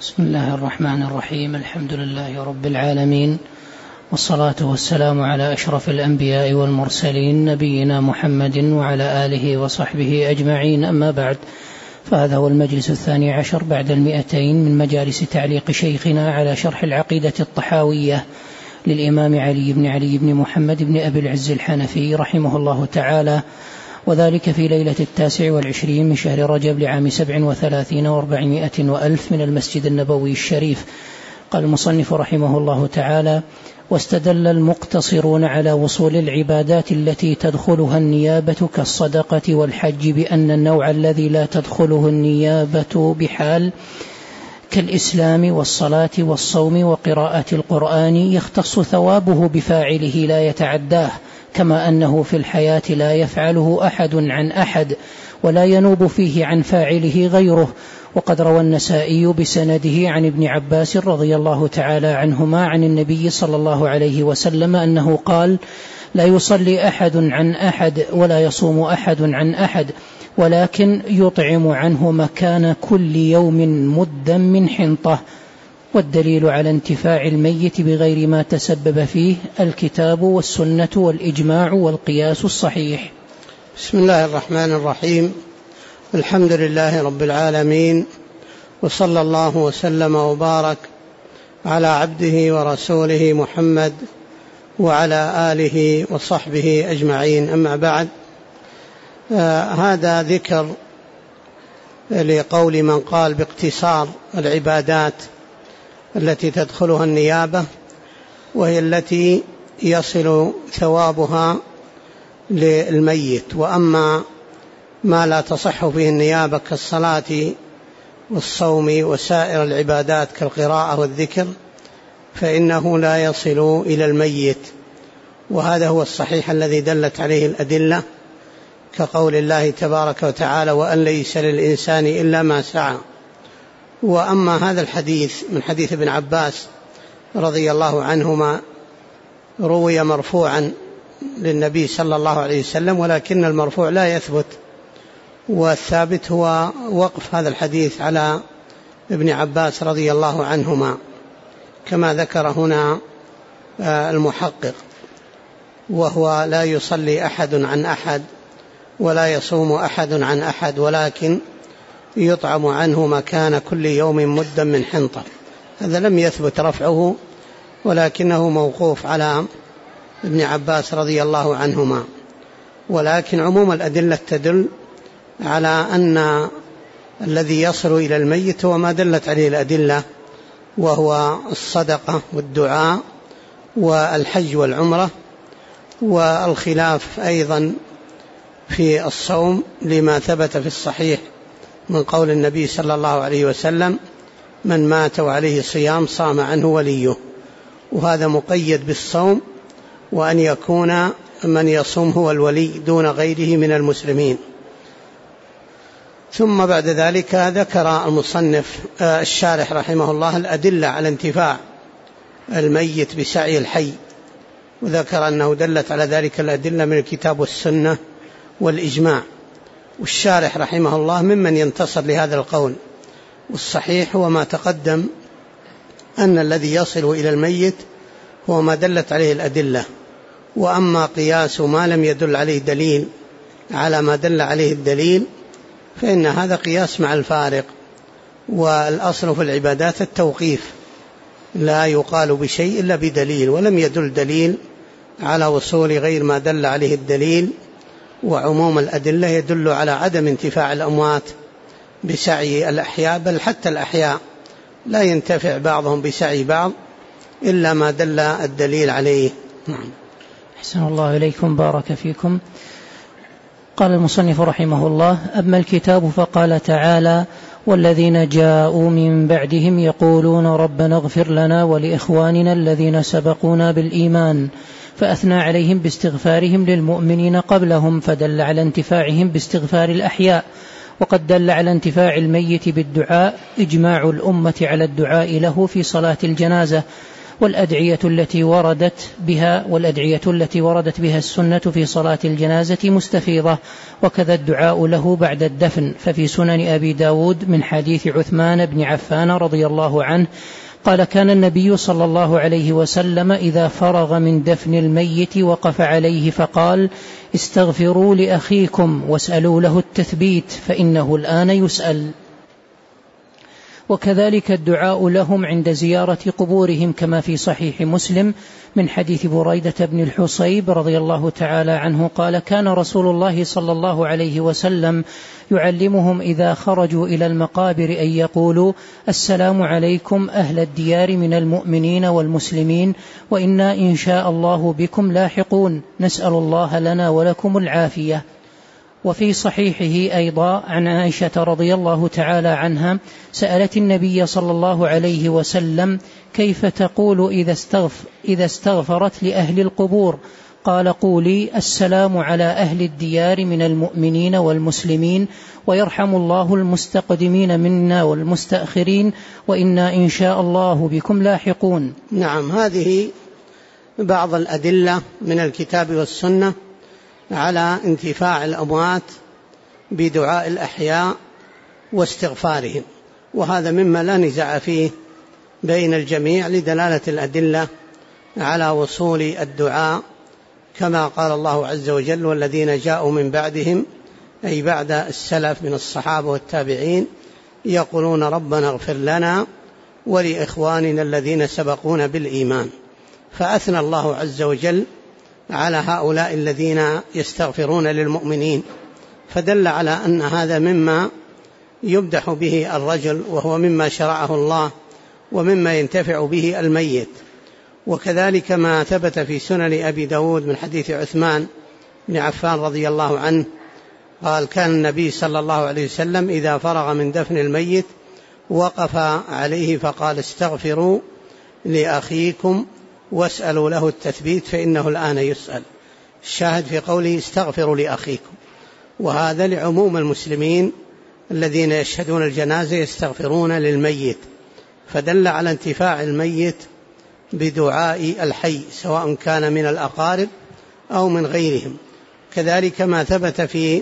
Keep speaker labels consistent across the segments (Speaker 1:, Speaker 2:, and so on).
Speaker 1: بسم الله الرحمن الرحيم. الحمد لله رب العالمين، والصلاة والسلام على أشرف الأنبياء والمرسلين نبينا محمد وعلى آله وصحبه أجمعين، أما بعد، فهذا هو المجلس 12 بعد 200 من مجالس تعليق شيخنا على شرح العقيدة الطحاوية للإمام علي بن محمد بن أبي العز الحنفي رحمه الله تعالى، وذلك في ليلة 29 من شهر رجب لعام 37 و400 وألف من المسجد النبوي الشريف. قال المصنف رحمه الله تعالى: واستدل المقتصرون على وصول العبادات التي تدخلها النيابة كالصدقة والحج بأن النوع الذي لا تدخله النيابة بحال كالإسلام والصلاة والصوم وقراءة القرآن يختص ثوابه بفاعله لا يتعداه، كما أنه في الحياة لا يفعله أحد عن أحد ولا ينوب فيه عن فاعله غيره. وقد روى النسائي بسنده عن ابن عباس رضي الله تعالى عنهما عن النبي صلى الله عليه وسلم أنه قال: لا يصلي أحد عن أحد ولا يصوم أحد عن أحد، ولكن يطعم عنه مكان كل يوم مدا من حنطة. والدليل على انتفاع الميت بغير ما تسبب فيه الكتاب والسنة والإجماع والقياس الصحيح.
Speaker 2: بسم الله الرحمن الرحيم. الحمد لله رب العالمين، وصلى الله وسلم وبارك على عبده ورسوله محمد وعلى آله وصحبه أجمعين، أما بعد. هذا ذكر لقول من قال باقتصار العبادات التي تدخلها النيابة، وهي التي يصل ثوابها للميت. وأما ما لا تصح فيه النيابة كالصلاة والصوم وسائر العبادات كالقراءة والذكر فإنه لا يصل إلى الميت، وهذا هو الصحيح الذي دلت عليه الأدلة، كقول الله تبارك وتعالى: وأن ليس للإنسان إلا ما سعى. وأما هذا الحديث من حديث ابن عباس رضي الله عنهما روي مرفوعا للنبي صلى الله عليه وسلم، ولكن المرفوع لا يثبت، والثابت هو وقف هذا الحديث على ابن عباس رضي الله عنهما كما ذكر هنا المحقق، وهو: لا يصلي أحد عن أحد ولا يصوم أحد عن أحد، ولكن يطعم عنه مكان كل يوم مدا من حنطة. هذا لم يثبت رفعه، ولكنه موقوف على ابن عباس رضي الله عنهما. ولكن عموم الأدلة تدل على أن الذي يصل إلى الميت هو ما دلت عليه الأدلة، وهو الصدقة والدعاء والحج والعمرة، والخلاف أيضا في الصوم لما ثبت في الصحيح من قول النبي صلى الله عليه وسلم: من مات وعليه صيام صام عنه وليه. وهذا مقيد بالصوم، وأن يكون من يصوم هو الولي دون غيره من المسلمين. ثم بعد ذلك ذكر المصنف الشارح رحمه الله الأدلة على انتفاع الميت بسعي الحي، وذكر أنه دلت على ذلك الأدلة من الكتاب والسنة والإجماع. والشارح رحمه الله ممن ينتصر لهذا القول، والصحيح هو ما تقدم، أن الذي يصل إلى الميت هو ما دلت عليه الأدلة. وأما قياس ما لم يدل عليه دليل على ما دل عليه الدليل فإن هذا قياس مع الفارق. والأصل في العبادات التوقيف، لا يقال بشيء إلا بدليل، ولم يدل دليل على وصول غير ما دل عليه الدليل. وعموم الأدلة يدل على عدم انتفاع الأموات بسعي الأحياء، بل حتى الأحياء لا ينتفع بعضهم بسعي بعض إلا ما دل الدليل عليه.
Speaker 1: أحسن الله إليكم، بارك فيكم. قال المصنف رحمه الله: أما الكتاب فقال تعالى: والذين جاءوا من بعدهم يقولون ربنا اغفر لنا ولإخواننا الذين سبقونا بالإيمان، فأثنى عليهم باستغفارهم للمؤمنين قبلهم، فدل على انتفاعهم باستغفار الأحياء. وقد دل على انتفاع الميت بالدعاء إجماع الأمة على الدعاء له في صلاة الجنازة، والأدعية التي وردت بها السنة في صلاة الجنازة مستفيضة، وكذا الدعاء له بعد الدفن. ففي سنن أبي داود من حديث عثمان بن عفان رضي الله عنه قال: كان النبي صلى الله عليه وسلم إذا فرغ من دفن الميت وقف عليه فقال: استغفروا لأخيكم واسألوا له التثبيت فإنه الآن يسأل. وكذلك الدعاء لهم عند زيارة قبورهم، كما في صحيح مسلم من حديث بريدة بن الحصيب رضي الله تعالى عنه قال: كان رسول الله صلى الله عليه وسلم يعلمهم إذا خرجوا إلى المقابر أن يقولوا: السلام عليكم أهل الديار من المؤمنين والمسلمين، وإنا إن شاء الله بكم لاحقون، نسأل الله لنا ولكم العافية. وفي صحيحه أيضا عن عائشة رضي الله تعالى عنها سألت النبي صلى الله عليه وسلم: كيف تقول إذا استغفرت لأهل القبور؟ قال: قولي: السلام على أهل الديار من المؤمنين والمسلمين، ويرحم الله المستقدمين منا والمستأخرين، وإنا إن شاء الله بكم لاحقون.
Speaker 2: نعم، هذه بعض الأدلة من الكتاب والسنة على انتفاع الأموات بدعاء الأحياء واستغفارهم، وهذا مما لا نزاع فيه بين الجميع لدلالة الأدلة على وصول الدعاء، كما قال الله عز وجل: والذين جاءوا من بعدهم، أي بعد السلف من الصحابة والتابعين، يقولون ربنا اغفر لنا ولإخواننا الذين سبقونا بالإيمان. فأثنى الله عز وجل على هؤلاء الذين يستغفرون للمؤمنين، فدل على أن هذا مما يمدح به الرجل، وهو مما شرعه الله ومما ينتفع به الميت. وكذلك ما ثبت في سنن أبي داود من حديث عثمان بن عفان رضي الله عنه قال: كان النبي صلى الله عليه وسلم إذا فرغ من دفن الميت وقف عليه فقال: استغفروا لأخيكم واسألوا له التثبيت فإنه الآن يسأل. الشاهد في قوله: استغفروا لأخيكم، وهذا لعموم المسلمين الذين يشهدون الجنازة يستغفرون للميت، فدل على انتفاع الميت بدعاء الحي سواء كان من الأقارب أو من غيرهم. كذلك ما ثبت في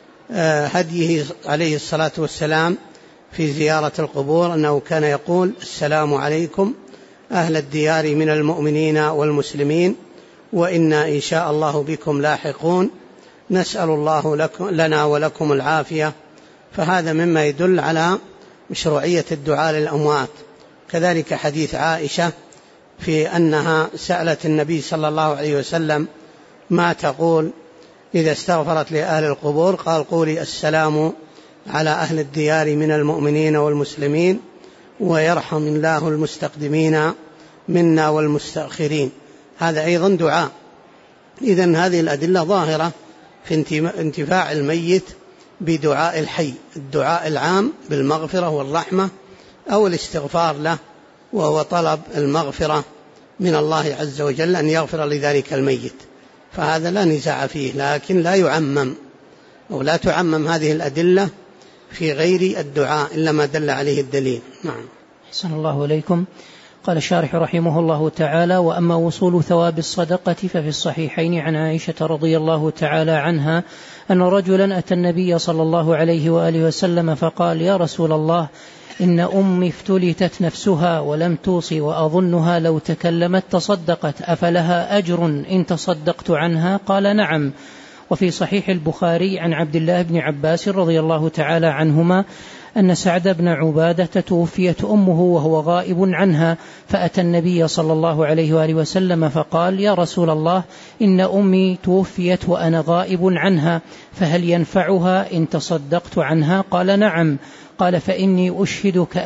Speaker 2: هديه عليه الصلاة والسلام في زيارة القبور أنه كان يقول: السلام عليكم أهل الديار من المؤمنين والمسلمين، وإنا إن شاء الله بكم لاحقون، نسأل الله لنا ولكم العافية. فهذا مما يدل على مشروعية الدعاء للأموات. كذلك حديث عائشة في أنها سألت النبي صلى الله عليه وسلم: ما تقول إذا استغفرت لأهل القبور؟ قال: قولي: السلام على أهل الديار من المؤمنين والمسلمين، ويرحم الله المستقدمين منا والمستأخرين. هذا أيضا دعاء. إذن هذه الأدلة ظاهرة في انتفاع الميت بدعاء الحي، الدعاء العام بالمغفرة والرحمة أو الاستغفار له، وهو طلب المغفرة من الله عز وجل أن يغفر لذلك الميت، فهذا لا نزاع فيه، لكن لا يعمم أو لا تعمم هذه الأدلة في غير الدعاء إلا ما دل عليه الدليل. نعم.
Speaker 1: أحسن الله إليكم. قال الشارح رحمه الله تعالى: وأما وصول ثواب الصدقة ففي الصحيحين عن عائشة رضي الله تعالى عنها أن رجلا أتى النبي صلى الله عليه وآله وسلم فقال: يا رسول الله، إن أمي افتلتت نفسها ولم توصي، وأظنها لو تكلمت تصدقت، أفلها أجر إن تصدقت عنها؟ قال: نعم. وفي صحيح البخاري عن عبد الله بن عباس رضي الله تعالى عنهما أن سعد بن عبادة توفيت أمه وهو غائب عنها، فأتى النبي صلى الله عليه وآله وسلم فقال: يا رسول الله، إن أمي توفيت وأنا غائب عنها، فهل ينفعها إن تصدقت عنها؟ قال: نعم. قال: فإني أشهدك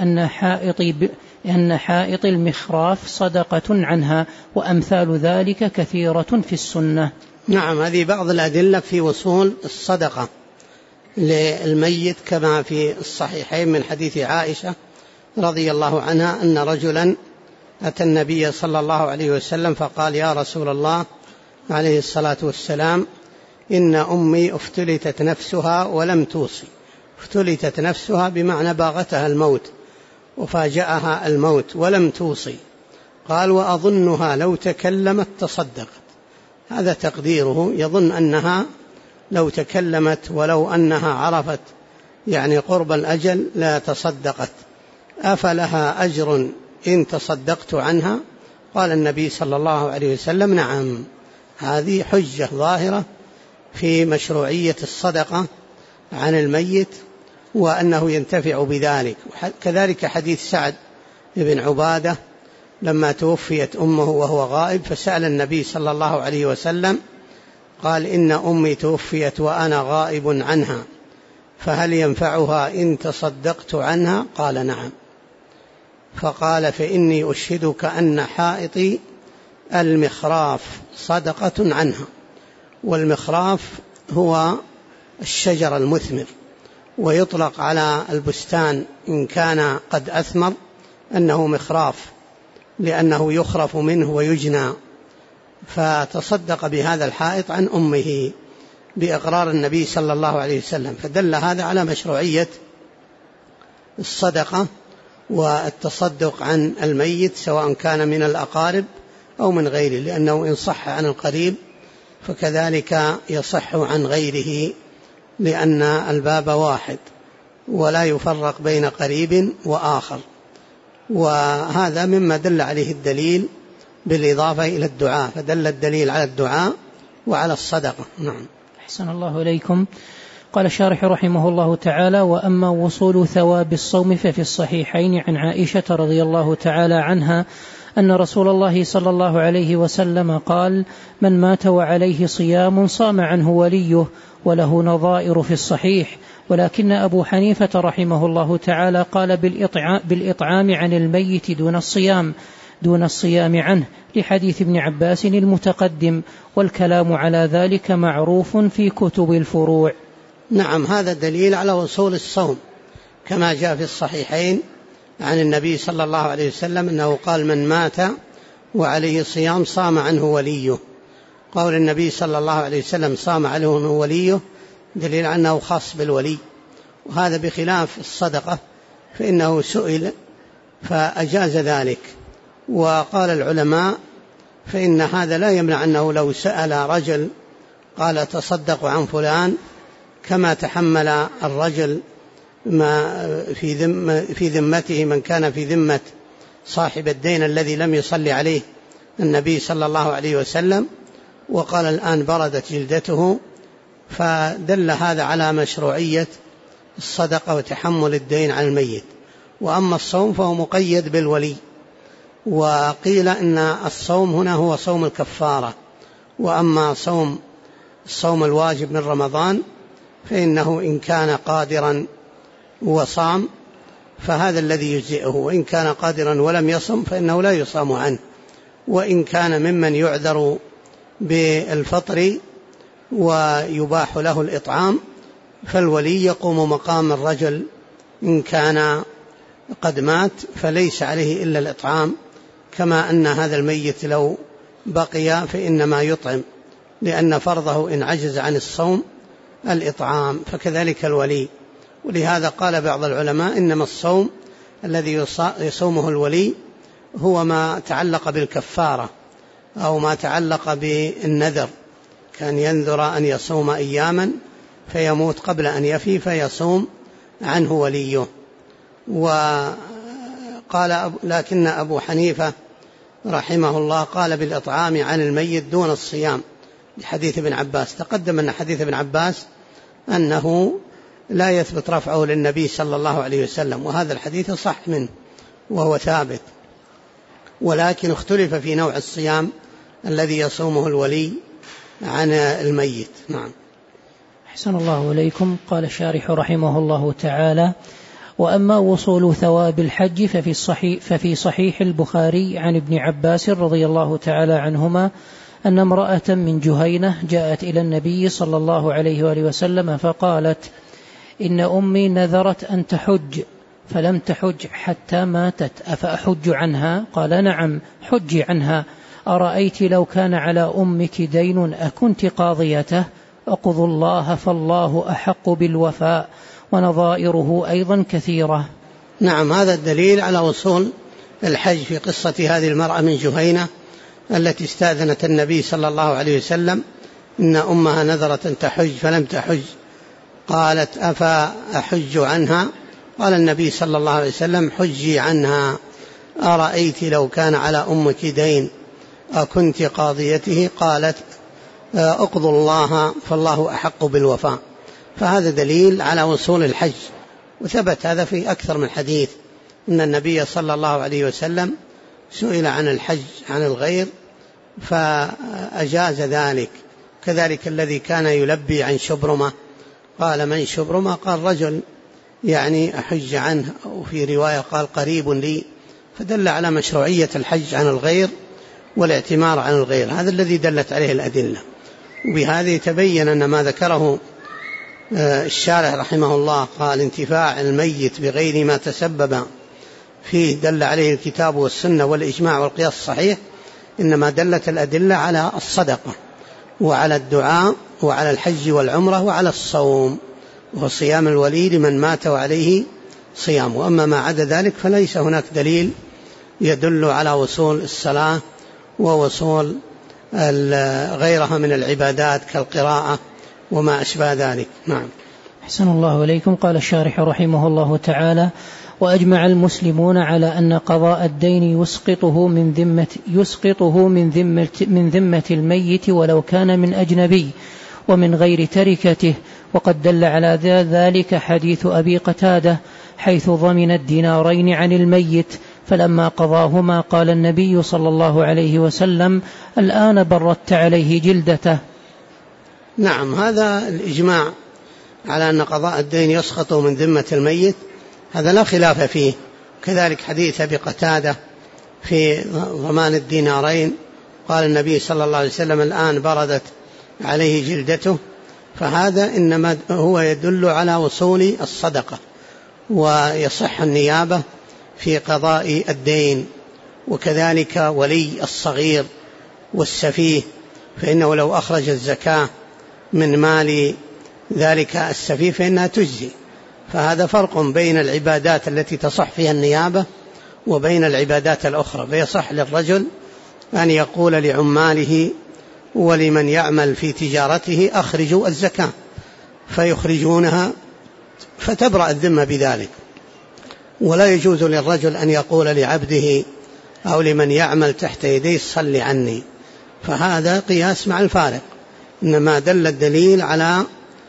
Speaker 1: أن حائط المخراف صدقة عنها، وأمثال ذلك كثيرة في السنة.
Speaker 2: نعم، هذه بعض الأدلة في وصول الصدقة للميت، كما في الصحيحين من حديث عائشة رضي الله عنها أن رجلا أتى النبي صلى الله عليه وسلم فقال: يا رسول الله عليه الصلاة والسلام، إن أمي افتلتت نفسها ولم توصي. افتلتت نفسها بمعنى باغتها الموت وفاجأها الموت ولم توصي. قال وأظنها لو تكلمت تصدقت. هذا تقديره، يظن أنها لو تكلمت ولو أنها عرفت يعني قرب الأجل لا تصدقت، أفلها أجر إن تصدقت عنها؟ قال النبي صلى الله عليه وسلم نعم. هذه حجة ظاهرة في مشروعية الصدقة عن الميت وأنه ينتفع بذلك. كذلك حديث سعد بن عبادة لما توفيت أمه وهو غائب فسأل النبي صلى الله عليه وسلم قال إن أمي توفيت وأنا غائب عنها فهل ينفعها إن تصدقت عنها؟ قال نعم. فقال فإني أشهدك أن حائطي المخراف صدقة عنها. والمخراف هو الشجر المثمر، ويطلق على البستان إن كان قد أثمر أنه مخراف لأنه يخرف منه ويجنى. فتصدق بهذا الحائط عن أمه بإقرار النبي صلى الله عليه وسلم، فدل هذا على مشروعية الصدقة والتصدق عن الميت سواء كان من الأقارب أو من غيره، لأنه إن صح عن القريب فكذلك يصح عن غيره، لأن الباب واحد ولا يفرق بين قريب وآخر. وهذا مما دل عليه الدليل بالإضافة إلى الدعاء، فدل الدليل على الدعاء وعلى الصدقة. نعم.
Speaker 1: أحسن الله إليكم. قال الشارح رحمه الله تعالى: وأما وصول ثواب الصوم ففي الصحيحين عن عائشة رضي الله تعالى عنها أن رسول الله صلى الله عليه وسلم قال: من مات وعليه صيام صام عنه وليه، وله نظائر في الصحيح. ولكن أبو حنيفة رحمه الله تعالى قال بالإطعام عن الميت دون الصيام عنه، لحديث ابن عباس المتقدم، والكلام على ذلك معروف في كتب الفروع.
Speaker 2: نعم، هذا دليل على وصول الصوم كما جاء في الصحيحين عن النبي صلى الله عليه وسلم أنه قال: من مات وعليه صيام صام عنه وليه. قول النبي صلى الله عليه وسلم صام عنه وليه دليل أنه خاص بالولي، وهذا بخلاف الصدقة فإنه سئل فأجاز ذلك. وقال العلماء فإن هذا لا يمنع أنه لو سأل رجل قال تصدق عن فلان، كما تحمل الرجل ما في ذمته من كان في ذمة صاحب الدين الذي لم يصلي عليه النبي صلى الله عليه وسلم، وقال الآن بردت جلدته، فدل هذا على مشروعية الصدقة وتحمل الدين على الميت. وأما الصوم فهو مقيد بالولي، وقيل إن الصوم هنا هو صوم الكفارة، وأما الصوم الواجب من رمضان فإنه إن كان قادرا وصام فهذا الذي يجزئه، وإن كان قادرا ولم يصم فإنه لا يصام عنه. وإن كان ممن يعذر بالفطر ويباح له الإطعام فالولي يقوم مقام الرجل إن كان قد مات فليس عليه إلا الإطعام، كما أن هذا الميت لو بقي فإنما يطعم، لأن فرضه إن عجز عن الصوم الإطعام، فكذلك الولي. ولهذا قال بعض العلماء إنما الصوم الذي يصومه الولي هو ما تعلق بالكفارة أو ما تعلق بالنذر، كان ينذر أن يصوم أياما فيموت قبل أن يفي فيصوم عنه وليه. وقال لكن أبو حنيفة رحمه الله قال بالإطعام عن الميت دون الصيام لحديث ابن عباس. تقدم أن حديث ابن عباس أنه لا يثبت رفعه للنبي صلى الله عليه وسلم، وهذا الحديث صح منه وهو ثابت، ولكن اختلف في نوع الصيام الذي يصومه الولي عن الميت. نعم.
Speaker 1: أحسن الله إليكم. قال الشارح رحمه الله تعالى: وأما وصول ثواب الحج ففي صحيح البخاري عن ابن عباس رضي الله تعالى عنهما أن امرأة من جهينة جاءت إلى النبي صلى الله عليه وآله وسلم فقالت: إن أمي نذرت أن تحج فلم تحج حتى ماتت، أفأحج عنها؟ قال: نعم، حجي عنها. أرأيت لو كان على أمك دين أكنت قاضيته؟ أقضوا الله فالله أحق بالوفاء. ونظائره أيضا كثيرة.
Speaker 2: نعم، هذا الدليل على وصول الحج في قصة هذه المرأة من جهينة التي استأذنت النبي صلى الله عليه وسلم إن أمها نذرت أن تحج فلم تحج، قالت أفأحج عنها؟ قال النبي صلى الله عليه وسلم حجي عنها، أرأيت لو كان على أمك دين أكنت قاضيته؟ قالت اقضوا الله فالله أحق بالوفاء. فهذا دليل على وصول الحج، وثبت هذا في أكثر من حديث أن النبي صلى الله عليه وسلم سئل عن الحج عن الغير فأجاز ذلك. كذلك الذي كان يلبي عن شبرمة قال من شبرمة؟ قال رجل يعني أحج عنه، وفي رواية قال قريب لي، فدل على مشروعية الحج عن الغير والاعتمار عن الغير، هذا الذي دلت عليه الأدلة. وبهذا يتبين أن ما ذكره الشارح رحمه الله قال انتفاع الميت بغير ما تسبب فيه دل عليه الكتاب والسنة والإجماع والقياس الصحيح، إنما دلت الأدلة على الصدقة وعلى الدعاء وعلى الحج والعمرة وعلى الصوم وصيام الولي لمن مات وعليه صيام. وأما ما عدا ذلك فليس هناك دليل يدل على وصول الصلاة ووصول غيرها من العبادات كالقراءة وما أشبه ذلك. نعم.
Speaker 1: أحسن الله إليكم. قال الشارح رحمه الله تعالى: وأجمع المسلمون على أن قضاء الدين يسقطه من ذمة الميت ولو كان من أجنبي ومن غير تركته، وقد دل على ذلك حديث أبي قتادة حيث ضمن الدينارين عن الميت، فلما قضاهما قال النبي صلى الله عليه وسلم: الآن بردت عليه جلدته.
Speaker 2: نعم، هذا الإجماع على أن قضاء الدين يسقط من ذمة الميت هذا لا خلاف فيه. كذلك حديث أبي قتادة في ضمان الدينارين قال النبي صلى الله عليه وسلم: الآن بردت عليه جلدته، فهذا إنما هو يدل على وصول الصدقة، ويصح النيابة في قضاء الدين. وكذلك ولي الصغير والسفيه، فإنه لو أخرج الزكاة من مال ذلك السفيه فإنها تجزي. فهذا فرق بين العبادات التي تصح فيها النيابة وبين العبادات الأخرى. فيصح للرجل أن يقول لعماله ولمن يعمل في تجارته: أخرجوا الزكاة، فيخرجونها فتبرأ الذمة بذلك. ولا يجوز للرجل أن يقول لعبده أو لمن يعمل تحت يديه: صل عني. فهذا قياس مع الفارق، إنما دل الدليل على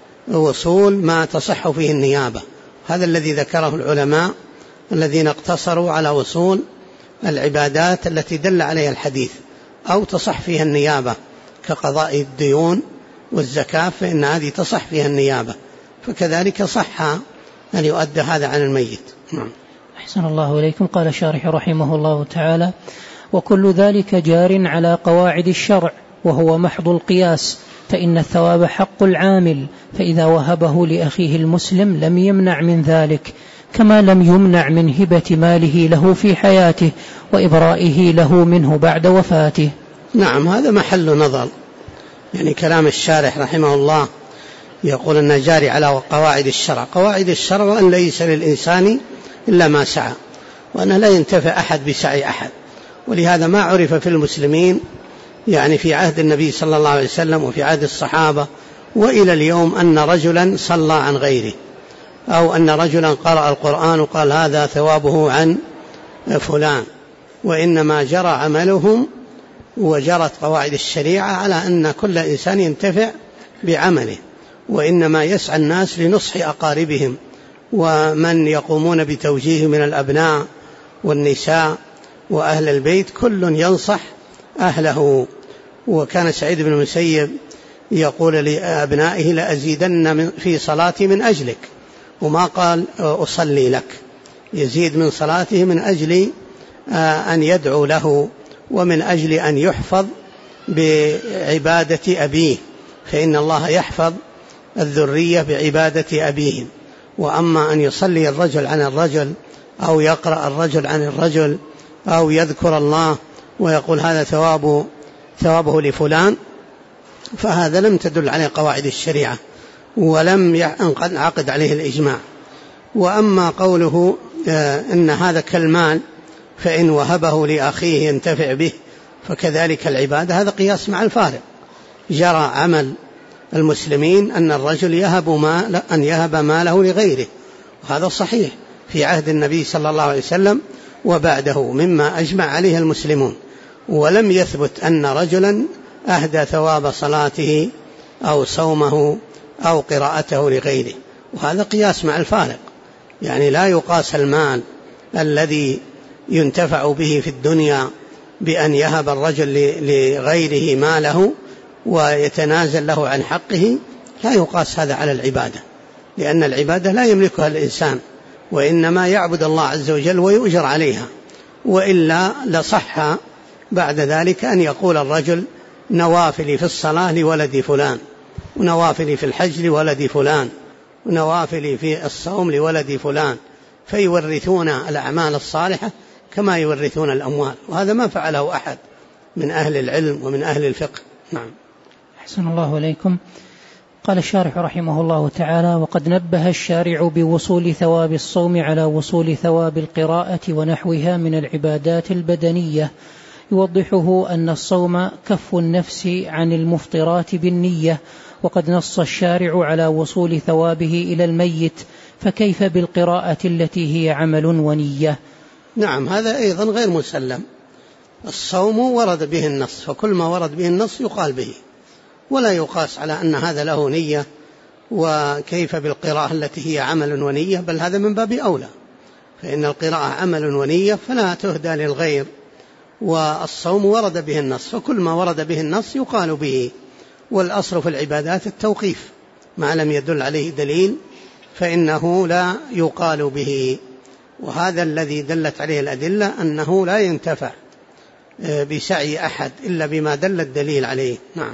Speaker 2: وصول ما تصح فيه النيابة. هذا الذي ذكره العلماء الذين اقتصروا على وصول العبادات التي دل عليها الحديث أو تصح فيها النيابة كقضاء الديون والزكاة، فإن هذه تصح فيها النيابة، فكذلك صح أن يؤدى هذا عن الميت.
Speaker 1: أحسن الله إليكم. قال الشارح رحمه الله تعالى: وكل ذلك جار على قواعد الشرع، وهو محض القياس، فإن الثواب حق العامل، فإذا وهبه لأخيه المسلم لم يمنع من ذلك، كما لم يمنع من هبة ماله له في حياته وإبرائه له منه بعد وفاته.
Speaker 2: نعم، هذا محل نظر، يعني كلام الشارح رحمه الله يقول أن جاري على قواعد الشرع. قواعد الشرع أن ليس للإنسان إلا ما سعى، وأنه لا ينتفع أحد بسعي أحد. ولهذا ما عرف في المسلمين يعني في عهد النبي صلى الله عليه وسلم وفي عهد الصحابة وإلى اليوم أن رجلا صلى عن غيره، أو أن رجلا قرأ القرآن وقال هذا ثوابه عن فلان، وإنما جرى عملهم وجرت قواعد الشريعة على أن كل إنسان ينتفع بعمله، وإنما يسعى الناس لنصح أقاربهم ومن يقومون بتوجيه من الأبناء والنساء وأهل البيت، كل ينصح أهله. وكان سعيد بن المسيب يقول لأبنائه: لأزيدن في صلاتي من أجلك، وما قال أصلي لك، يزيد من صلاته من أجل أن يدعو له ومن أجل أن يحفظ بعبادة أبيه، فإن الله يحفظ الذرية بعبادة أبيهم. وأما أن يصلي الرجل عن الرجل أو يقرأ الرجل عن الرجل أو يذكر الله ويقول هذا ثوابه لفلان، فهذا لم تدل عليه قواعد الشريعة ولم ينعقد عليه الإجماع. وأما قوله إن هذا كالمال، فإن وهبه لأخيه ينتفع به فكذلك العبادة. هذا قياس مع الفارق. جرى عمل المسلمين أن الرجل يهب ماله لغيره، وهذا صحيح في عهد النبي صلى الله عليه وسلم وبعده مما أجمع عليه المسلمون، ولم يثبت أن رجلا أهدى ثواب صلاته أو صومه أو قراءته لغيره، وهذا قياس مع الفارق. يعني لا يقاس المال الذي ينتفع به في الدنيا بأن يهب الرجل لغيره ماله ويتنازل له عن حقه، لا يقاس هذا على العبادة، لأن العبادة لا يملكها الإنسان، وإنما يعبد الله عز وجل ويؤجر عليها، وإلا لصح بعد ذلك أن يقول الرجل نوافلي في الصلاة لولد فلان، ونوافلي في الحج لولد فلان، ونوافلي في الصوم لولد فلان، فيورثون الأعمال الصالحة كما يورثون الأموال، وهذا ما فعله أحد من أهل العلم ومن أهل الفقه. نعم.
Speaker 1: أحسن الله إليكم. قال الشارح رحمه الله تعالى: وقد نبه الشارع بوصول ثواب الصوم على وصول ثواب القراءة ونحوها من العبادات البدنية، يوضحه أن الصوم كف النفس عن المفطرات بالنية، وقد نص الشارع على وصول ثوابه إلى الميت، فكيف بالقراءة التي هي عمل ونية؟
Speaker 2: نعم، هذا أيضا غير مسلم. الصوم ورد به النص، فكل ما ورد به النص يقال به، ولا يقاس على أن هذا له نية. وكيف بالقراءة التي هي عمل ونية؟ بل هذا من باب أولى، فإن القراءة عمل ونية فلا تهدى للغير، والصوم ورد به النص، فكل ما ورد به النص يقال به. والأصل في العبادات التوقيف، ما لم يدل عليه دليل فإنه لا يقال به، وهذا الذي دلت عليه الأدلة أنه لا ينتفع بسعي أحد إلا بما دل الدليل عليه. نعم.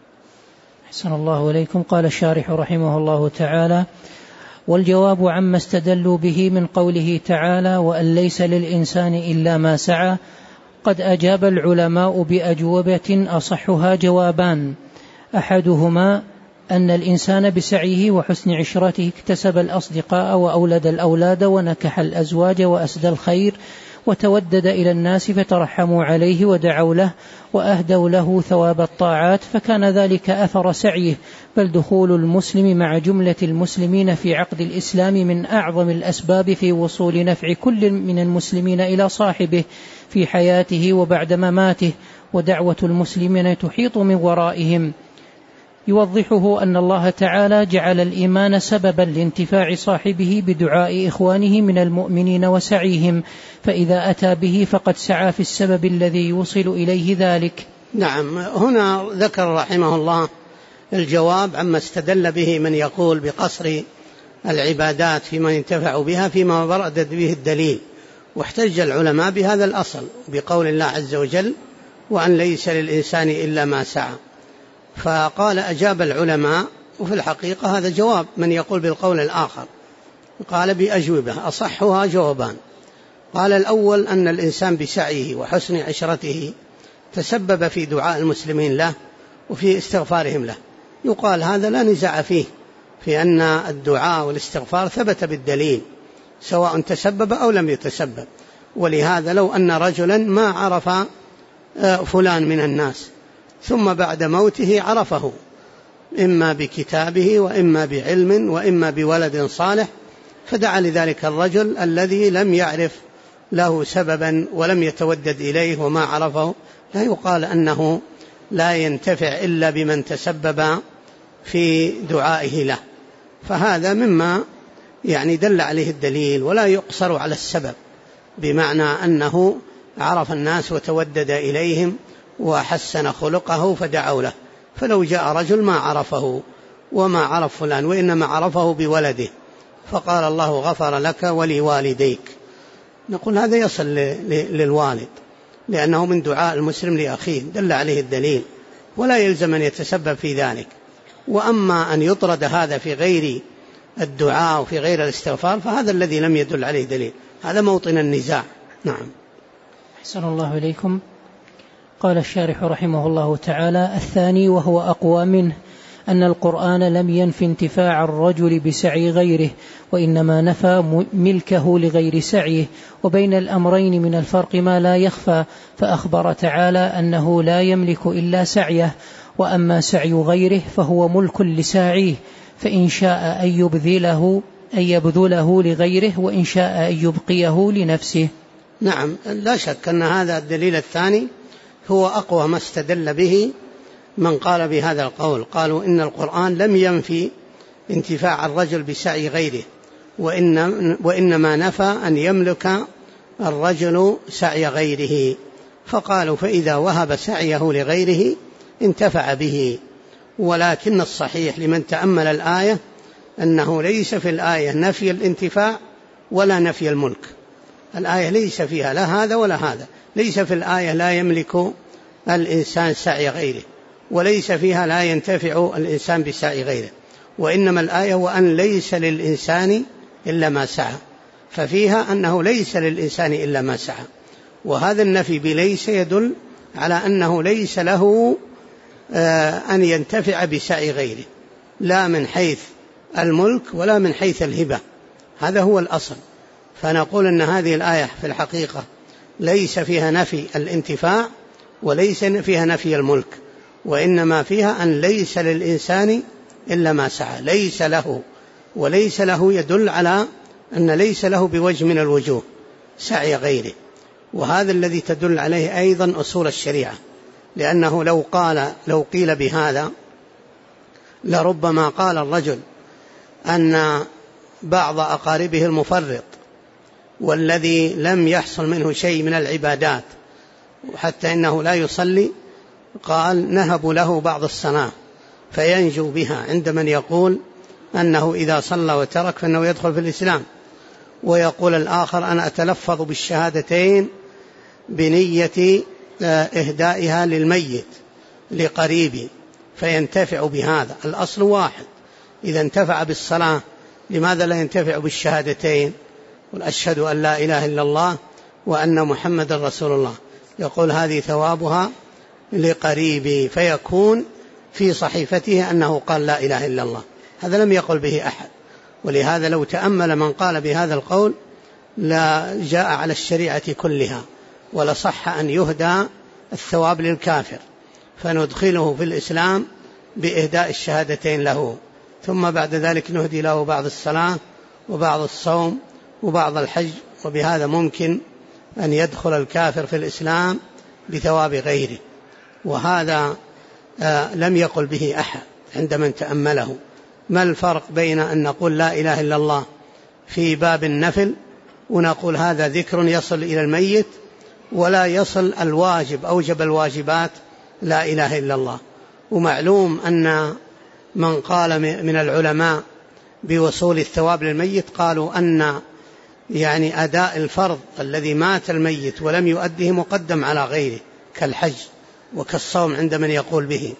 Speaker 1: أحسن الله إليكم. قال الشارح رحمه الله تعالى: والجواب عما استدلوا به من قوله تعالى: وأن ليس للإنسان إلا ما سعى. قد أجاب العلماء بأجوبة أصحها جوابان: أحدهما أن الإنسان بسعيه وحسن عشرته اكتسب الأصدقاء وأولد الأولاد ونكح الأزواج وأسدى الخير وتودد إلى الناس فترحموا عليه ودعوا له وأهدوا له ثواب الطاعات، فكان ذلك أثر سعيه، بل دخول المسلم مع جملة المسلمين في عقد الإسلام من أعظم الأسباب في وصول نفع كل من المسلمين إلى صاحبه في حياته وبعد مماته، ودعوة المسلمين تحيط من ورائهم. يوضحه أن الله تعالى جعل الإيمان سببا لانتفاع صاحبه بدعاء إخوانه من المؤمنين وسعيهم، فإذا أتى به فقد سعى في السبب الذي يوصل إليه ذلك.
Speaker 2: نعم. هنا ذكر رحمه الله الجواب عما استدل به من يقول بقصر العبادات فيما ينتفع بها فيما ورد به الدليل، واحتج العلماء بهذا الأصل بقول الله عز وجل: وأن ليس للإنسان إلا ما سعى. فقال أجاب العلماء، وفي الحقيقة هذا جواب من يقول بالقول الآخر، قال بأجوبة أصحها جوابان. قال الأول أن الإنسان بسعيه وحسن عشرته تسبب في دعاء المسلمين له وفي استغفارهم له، يقال هذا لا نزاع فيه، في أن الدعاء والاستغفار ثبت بالدليل سواء تسبب أو لم يتسبب. ولهذا لو أن رجلا ما عرف فلان من الناس ثم بعد موته عرفه، إما بكتابه وإما بعلم وإما بولد صالح، فدعا لذلك الرجل الذي لم يعرف له سببا ولم يتودد إليه وما عرفه، لا يقال أنه لا ينتفع إلا بمن تسبب في دعائه له. فهذا مما يعني دل عليه الدليل، ولا يقصر على السبب، بمعنى أنه عرف الناس وتودد إليهم وحسن خلقه فدعوا له. فلو جاء رجل ما عرفه وما عرف فلان وإنما عرفه بولده فقال الله غفر لك ولوالديك، نقول هذا يصل للوالد، لأنه من دعاء المسلم لأخيه دل عليه الدليل، ولا يلزم أن يتسبب في ذلك. وأما أن يطرد هذا في غير الدعاء وفي غير الاستغفار فهذا الذي لم يدل عليه دليل، هذا موطن النزاع. نعم.
Speaker 1: أحسن الله إليكم. قال الشارح رحمه الله تعالى: الثاني وهو أقوى منه أن القرآن لم ينف انتفاع الرجل بسعي غيره، وإنما نفى ملكه لغير سعيه، وبين الأمرين من الفرق ما لا يخفى، فأخبر تعالى أنه لا يملك إلا سعيه، وأما سعي غيره فهو ملك لساعيه، فإن شاء أن يبذله لغيره، وإن شاء أن يبقيه لنفسه.
Speaker 2: نعم، لا شك أن هذا الدليل الثاني هو أقوى ما استدل به من قال بهذا القول. قالوا إن القرآن لم ينفي انتفاع الرجل بسعي غيره، وإنما نفى أن يملك الرجل سعي غيره، فقالوا فإذا وهب سعيه لغيره انتفع به. ولكن الصحيح لمن تأمل الآية أنه ليس في الآية نفي الانتفاع ولا نفي الملك. الآية ليس فيها لا هذا ولا هذا، ليس في الآية لا يملك الإنسان سعي غيره، وليس فيها لا ينتفع الإنسان بسعي غيره، وإنما الآية وأن ليس للإنسان إلا ما سعى، ففيها أنه ليس للإنسان إلا ما سعى. وهذا النفي بليس يدل على أنه ليس له أن ينتفع بسعي غيره، لا من حيث الملك ولا من حيث الهبة، هذا هو الأصل. فنقول أن هذه الآية في الحقيقة ليس فيها نفي الانتفاع وليس فيها نفي الملك، وإنما فيها أن ليس للإنسان إلا ما سعى، ليس له، وليس له يدل على أن ليس له بوجه من الوجوه سعي غيره. وهذا الذي تدل عليه أيضا أصول الشريعة، لأنه لو قيل بهذا لربما قال الرجل أن بعض أقاربه المفرط والذي لم يحصل منه شيء من العبادات وحتى إنه لا يصلي، قال نهب له بعض الصلاة فينجو بها، عند من يقول أنه إذا صلى وترك فإنه يدخل في الإسلام. ويقول الآخر أنا أتلفظ بالشهادتين بنية إهدائها للميت لقريبي فينتفع بهذا. الأصل واحد، إذا انتفع بالصلاة لماذا لا ينتفع بالشهادتين؟ قل أشهد أن لا إله إلا الله وأن محمد رسول الله، يقول هذه ثوابها لقريبي، فيكون في صحيفته أنه قال لا إله إلا الله. هذا لم يقل به أحد، ولهذا لو تأمل من قال بهذا القول لا جاء على الشريعة كلها، ولصح أن يهدى الثواب للكافر فندخله في الإسلام بإهداء الشهادتين له، ثم بعد ذلك نهدي له بعض الصلاة وبعض الصوم وبعض الحج، وبهذا ممكن أن يدخل الكافر في الإسلام بثواب غيره. وهذا لم يقل به أحد عند من تأمله. ما الفرق بين أن نقول لا إله إلا الله في باب النفل ونقول هذا ذكر يصل إلى الميت، ولا يصل الواجب أوجب الواجبات لا إله إلا الله؟ ومعلوم أن من قال من العلماء بوصول الثواب للميت قالوا أن يعني أداء الفرض الذي مات الميت ولم يؤده مقدم على غيره كالحج وكالصوم عند من يقول به.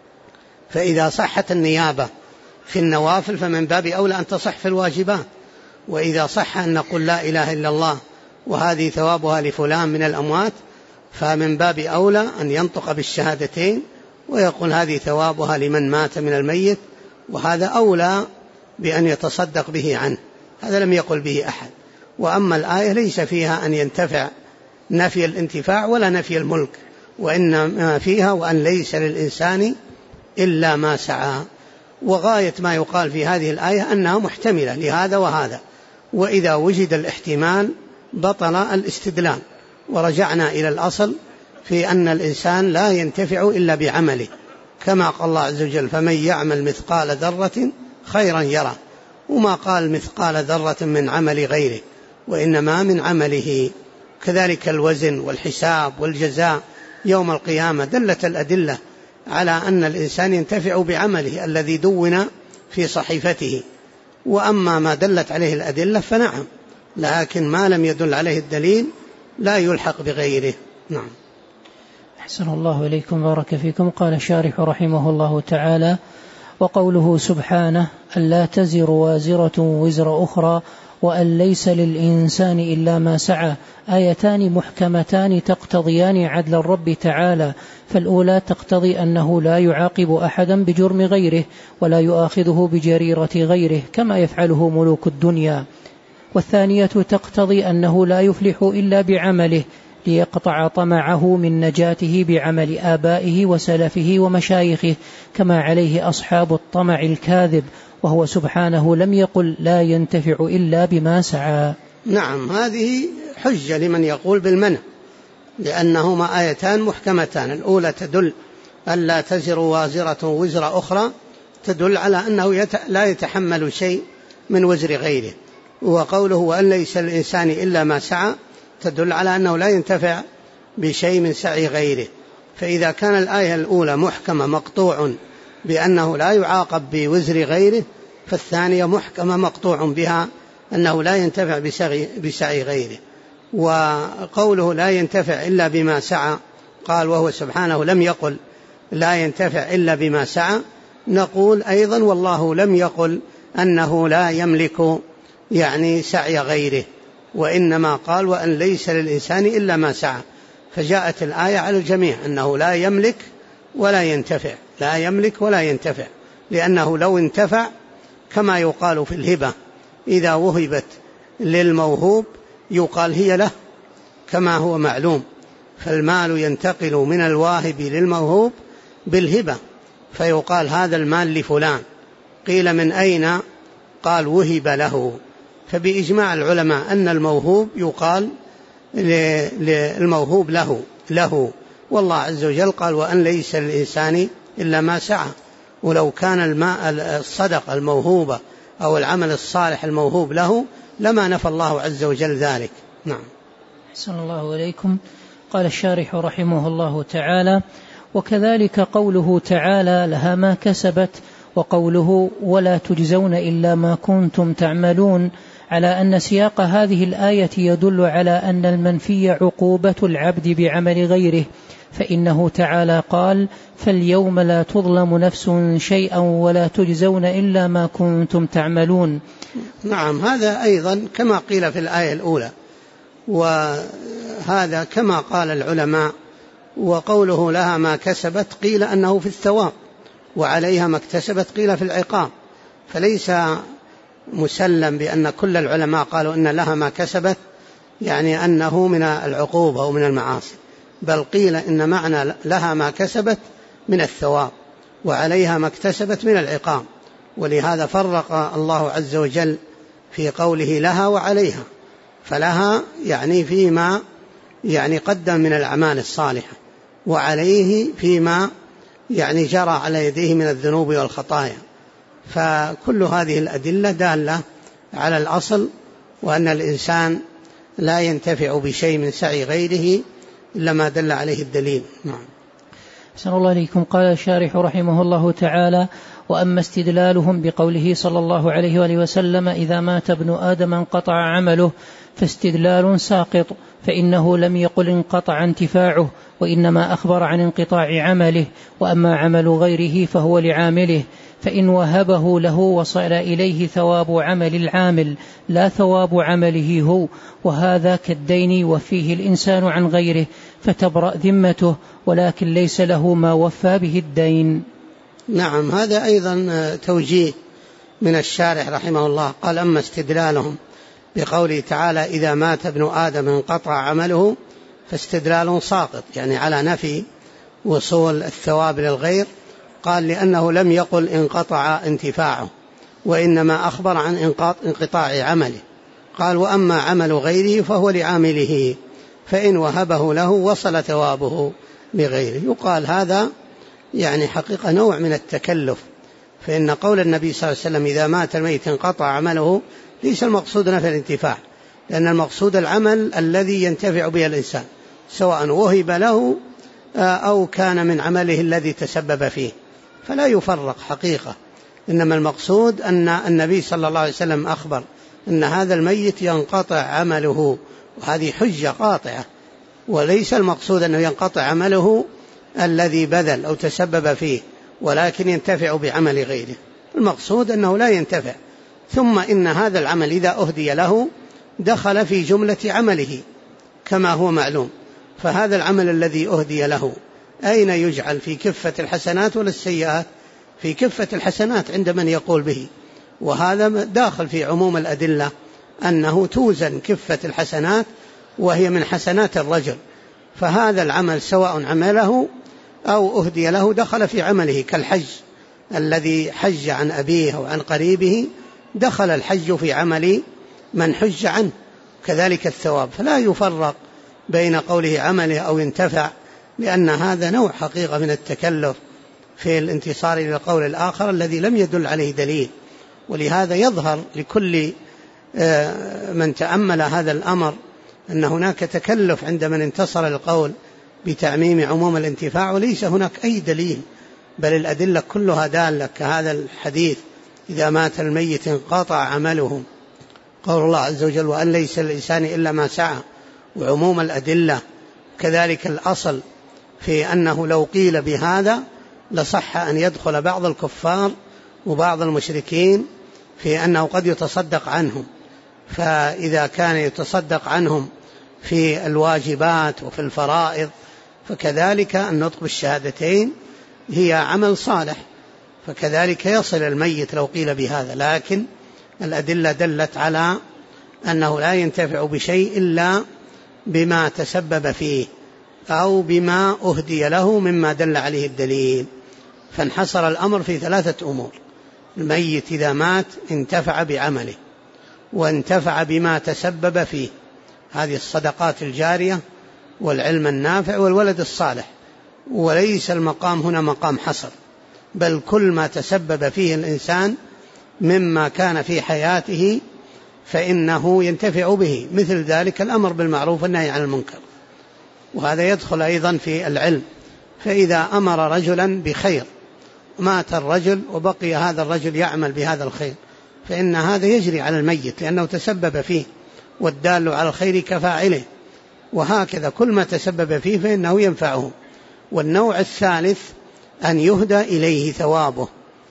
Speaker 2: فإذا صحت النيابة في النوافل فمن باب أولى أن تصح في الواجبات. وإذا صح أن نقول لا إله إلا الله وهذه ثوابها لفلان من الأموات فمن باب أولى أن ينطق بالشهادتين ويقول هذه ثوابها لمن مات من الميت، وهذا أولى بأن يتصدق به عنه. هذا لم يقل به أحد. وأما الآية ليس فيها أن ينتفع نفي الانتفاع ولا نفي الملك، وإنما فيها وأن ليس للإنسان إلا ما سعى. وغاية ما يقال في هذه الآية أنها محتملة لهذا وهذا، وإذا وجد الاحتمال بطل الاستدلال، ورجعنا إلى الأصل في أن الإنسان لا ينتفع إلا بعمله، كما قال الله عز وجل فمن يعمل مثقال ذرة خيرا يره، وما قال مثقال ذرة من عمل غيره وإنما من عمله. كذلك الوزن والحساب والجزاء يوم القيامة دلت الأدلة على أن الإنسان ينتفع بعمله الذي دون في صحيفته. وأما ما دلت عليه الأدلة فنعم، لكن ما لم يدل عليه الدليل لا يلحق بغيره. نعم.
Speaker 1: أحسن الله إليكم، بارك فيكم. قال الشارح رحمه الله تعالى: وقوله سبحانه ألا تزر وازرة وزر أخرى وأن ليس للإنسان إلا ما سعى، آيتان محكمتان تقتضيان عدل الرب تعالى. فالأولى تقتضي أنه لا يعاقب أحدا بجرم غيره ولا يؤاخذه بجريرة غيره كما يفعله ملوك الدنيا، والثانية تقتضي أنه لا يفلح إلا بعمله ليقطع طمعه من نجاته بعمل آبائه وسلفه ومشايخه كما عليه أصحاب الطمع الكاذب، وهو سبحانه لم يقل لا ينتفع إلا بما سعى.
Speaker 2: نعم، هذه حجة لمن يقول بالمنع، لأنهما آيتان محكمتان. الأولى تدل أن لا تزر وازرة وزر أخرى، تدل على أنه لا يتحمل شيء من وزر غيره، وقوله وأن ليس الإنسان إلا ما سعى تدل على أنه لا ينتفع بشيء من سعي غيره. فإذا كان الآية الأولى محكمة مقطوع بأنه لا يعاقب بوزر غيره، فالثانية محكمة مقطوع بها أنه لا ينتفع بسعي غيره. وقوله لا ينتفع إلا بما سعى، قال وهو سبحانه لم يقل لا ينتفع إلا بما سعى، نقول أيضا والله لم يقل أنه لا يملك يعني سعي غيره، وإنما قال وأن ليس للإنسان إلا ما سعى، فجاءت الآية على الجميع أنه لا يملك ولا ينتفع، لا يملك ولا ينتفع، لأنه لو انتفع كما يقال في الهبة إذا وهبت للموهوب يقال هي له كما هو معلوم، فالمال ينتقل من الواهب للموهوب بالهبة، فيقال هذا المال لفلان، قيل من أين؟ قال وهب له. فبإجماع العلماء أن الموهوب يقال للموهوب له، والله عز وجل قال وأن ليس للإنسان إلا ما سعى. ولو كان الصدقة الموهوبة أو العمل الصالح الموهوب له لما نفى الله عز وجل ذلك. نعم.
Speaker 1: أحسن الله إليكم. قال الشارح رحمه الله تعالى: وكذلك قوله تعالى لها ما كسبت، وقوله ولا تجزون إلا ما كنتم تعملون، على أن سياق هذه الآية يدل على أن المنفي عقوبة العبد بعمل غيره، فإنه تعالى قال فاليوم لا تظلم نفس شيئا ولا تجزون إلا ما كنتم تعملون.
Speaker 2: نعم، هذا أيضا كما قيل في الآية الأولى، وهذا كما قال العلماء. وقوله لها ما كسبت قيل أنه في الثواب، وعليها ما اكتسبت قيل في العقاب، فليس مسلم بأن كل العلماء قالوا إن لها ما كسبت يعني أنه من العقوبة أو من المعاصي، بل قيل إن معنى لها ما كسبت من الثواب وعليها ما اكتسبت من العقاب. ولهذا فرق الله عز وجل في قوله لها وعليها، فلها يعني فيما يعني قدم من الأعمال الصالحة، وعليه فيما يعني جرى على يديه من الذنوب والخطايا. فكل هذه الأدلة دالة على الأصل، وأن الإنسان لا ينتفع بشيء من سعي غيره إلا ما دل عليه الدليل. نعم.
Speaker 1: أحسن الله إليكم. قال الشارح رحمه الله تعالى: وأما استدلالهم بقوله صلى الله عليه وآله وسلم إذا مات ابن آدم انقطع عمله فاستدلال ساقط، فإنه لم يقل انقطع انتفاعه، وإنما أخبر عن انقطاع عمله، وأما عمل غيره فهو لعامله، فإن وهبه له وصل إليه ثواب عمل العامل لا ثواب عمله هو، وهذا كالدين يوفيه الإنسان عن غيره فتبرأ ذمته، ولكن ليس له ما وفى به الدين.
Speaker 2: نعم، هذا أيضا توجيه من الشارح رحمه الله. قال أما استدلالهم بقوله تعالى إذا مات ابن آدم انقطع عمله فاستدلال ساقط، يعني على نفي وصول الثواب للغير. قال لأنه لم يقل انقطع انتفاعه، وإنما أخبر عن انقطاع عمله. قال وأما عمل غيره فهو لعامله، فإن وهبه له وصل ثوابه لغيره. يقال هذا يعني حقيقة نوع من التكلف، فإن قول النبي صلى الله عليه وسلم إذا مات الميت انقطع عمله ليس المقصود نفي الانتفاع، لأن المقصود العمل الذي ينتفع به الإنسان سواء وهب له أو كان من عمله الذي تسبب فيه، فلا يفرق حقيقة. إنما المقصود أن النبي صلى الله عليه وسلم أخبر أن هذا الميت ينقطع عمله، وهذه حجة قاطعة، وليس المقصود أنه ينقطع عمله الذي بذل أو تسبب فيه ولكن ينتفع بعمل غيره. المقصود أنه لا ينتفع، ثم إن هذا العمل إذا أهدي له دخل في جملة عمله كما هو معلوم. فهذا العمل الذي أهدي له أين يجعل؟ في كفة الحسنات ولا السيئات؟ في كفة الحسنات عند من يقول به، وهذا داخل في عموم الأدلة أنه توزن كفة الحسنات وهي من حسنات الرجل. فهذا العمل سواء عمله أو أهدي له دخل في عمله، كالحج الذي حج عن أبيه أو عن قريبه دخل الحج في عمل من حج عنه، كذلك الثواب. فلا يفرق بين قوله عمله أو انتفع، لأن هذا نوع حقيقة من التكلف في الانتصار إلى القول الآخر الذي لم يدل عليه دليل. ولهذا يظهر لكل من تأمل هذا الأمر أن هناك تكلف عند من انتصر القول بتعميم عموم الانتفاع، وليس هناك أي دليل، بل الأدلة كلها دالة، كهذا الحديث إذا مات الميت انقطع عمله، قول الله عز وجل وأن ليس للإنسان إلا ما سعى، وعموم الأدلة. كذلك الأصل في أنه لو قيل بهذا لصح أن يدخل بعض الكفار وبعض المشركين في أنه قد يتصدق عنهم، فإذا كان يتصدق عنهم في الواجبات وفي الفرائض فكذلك النطق بالشهادتين هي عمل صالح، فكذلك يصل الميت لو قيل بهذا. لكن الأدلة دلت على أنه لا ينتفع بشيء إلا بما تسبب فيه أو بما أهدي له مما دل عليه الدليل. فانحصر الأمر في 3 أمور: الميت إذا مات انتفع بعمله، وانتفع بما تسبب فيه، هذه الصدقات الجارية والعلم النافع والولد الصالح. وليس المقام هنا مقام حصر، بل كل ما تسبب فيه الإنسان مما كان في حياته فإنه ينتفع به، مثل ذلك الأمر بالمعروف والنهي عن المنكر، وهذا يدخل أيضا في العلم. فإذا أمر رجلا بخير مات الرجل وبقي هذا الرجل يعمل بهذا الخير، فإن هذا يجري على الميت لأنه تسبب فيه، والدال على الخير كفاعله، وهكذا كل ما تسبب فيه فإنه ينفعه. والنوع الثالث أن يهدى إليه ثوابه،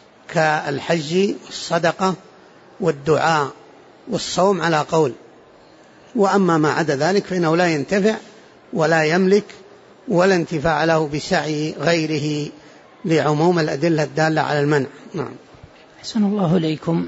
Speaker 2: كالحج والصدقة والدعاء والصوم على قول. وأما ما عدا ذلك فإنه لا ينتفع ولا يملك ولا انتفاع له بسعي غيره، لعموم الأدلة الدالة على المنع. نعم.
Speaker 1: أحسن الله إليكم.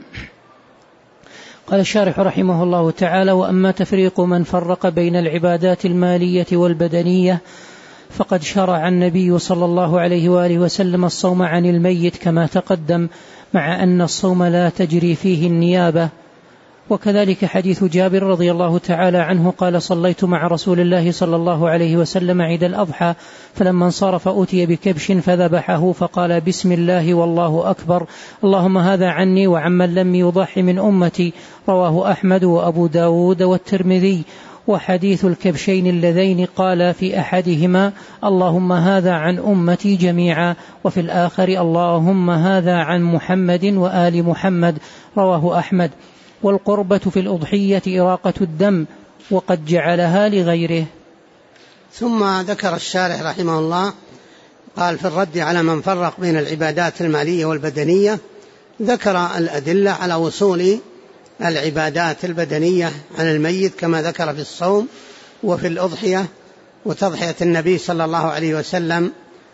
Speaker 1: قال الشارح رحمه الله تعالى: وأما تفريق من فرق بين العبادات المالية والبدنية فقد شرع النبي صلى الله عليه وآله وسلم الصوم عن الميت كما تقدم، مع أن الصوم لا تجري فيه النيابة. وكذلك حديث جابر رضي الله تعالى عنه قال: صليت مع رسول الله صلى الله عليه وسلم عيد الأضحى، فلما انصرف أتي بكبش فذبحه فقال: بسم الله والله أكبر، اللهم هذا عني وعمن لم يضح من أمتي. رواه أحمد وأبو داود والترمذي. وحديث الكبشين اللذين قال في أحدهما: اللهم هذا عن أمتي جميعا، وفي الآخر: اللهم هذا عن محمد وآل محمد. رواه أحمد. والقربة في الأضحية إراقة الدم، وقد جعلها لغيره.
Speaker 2: ثم ذكر الشارح رحمه الله قال في الرد على من فرق بين العبادات المالية والبدنية، ذكر الأدلة على وصول العبادات البدنية عن الميت كما ذكر في الصوم وفي الأضحية، وتضحية النبي صلى الله عليه وسلم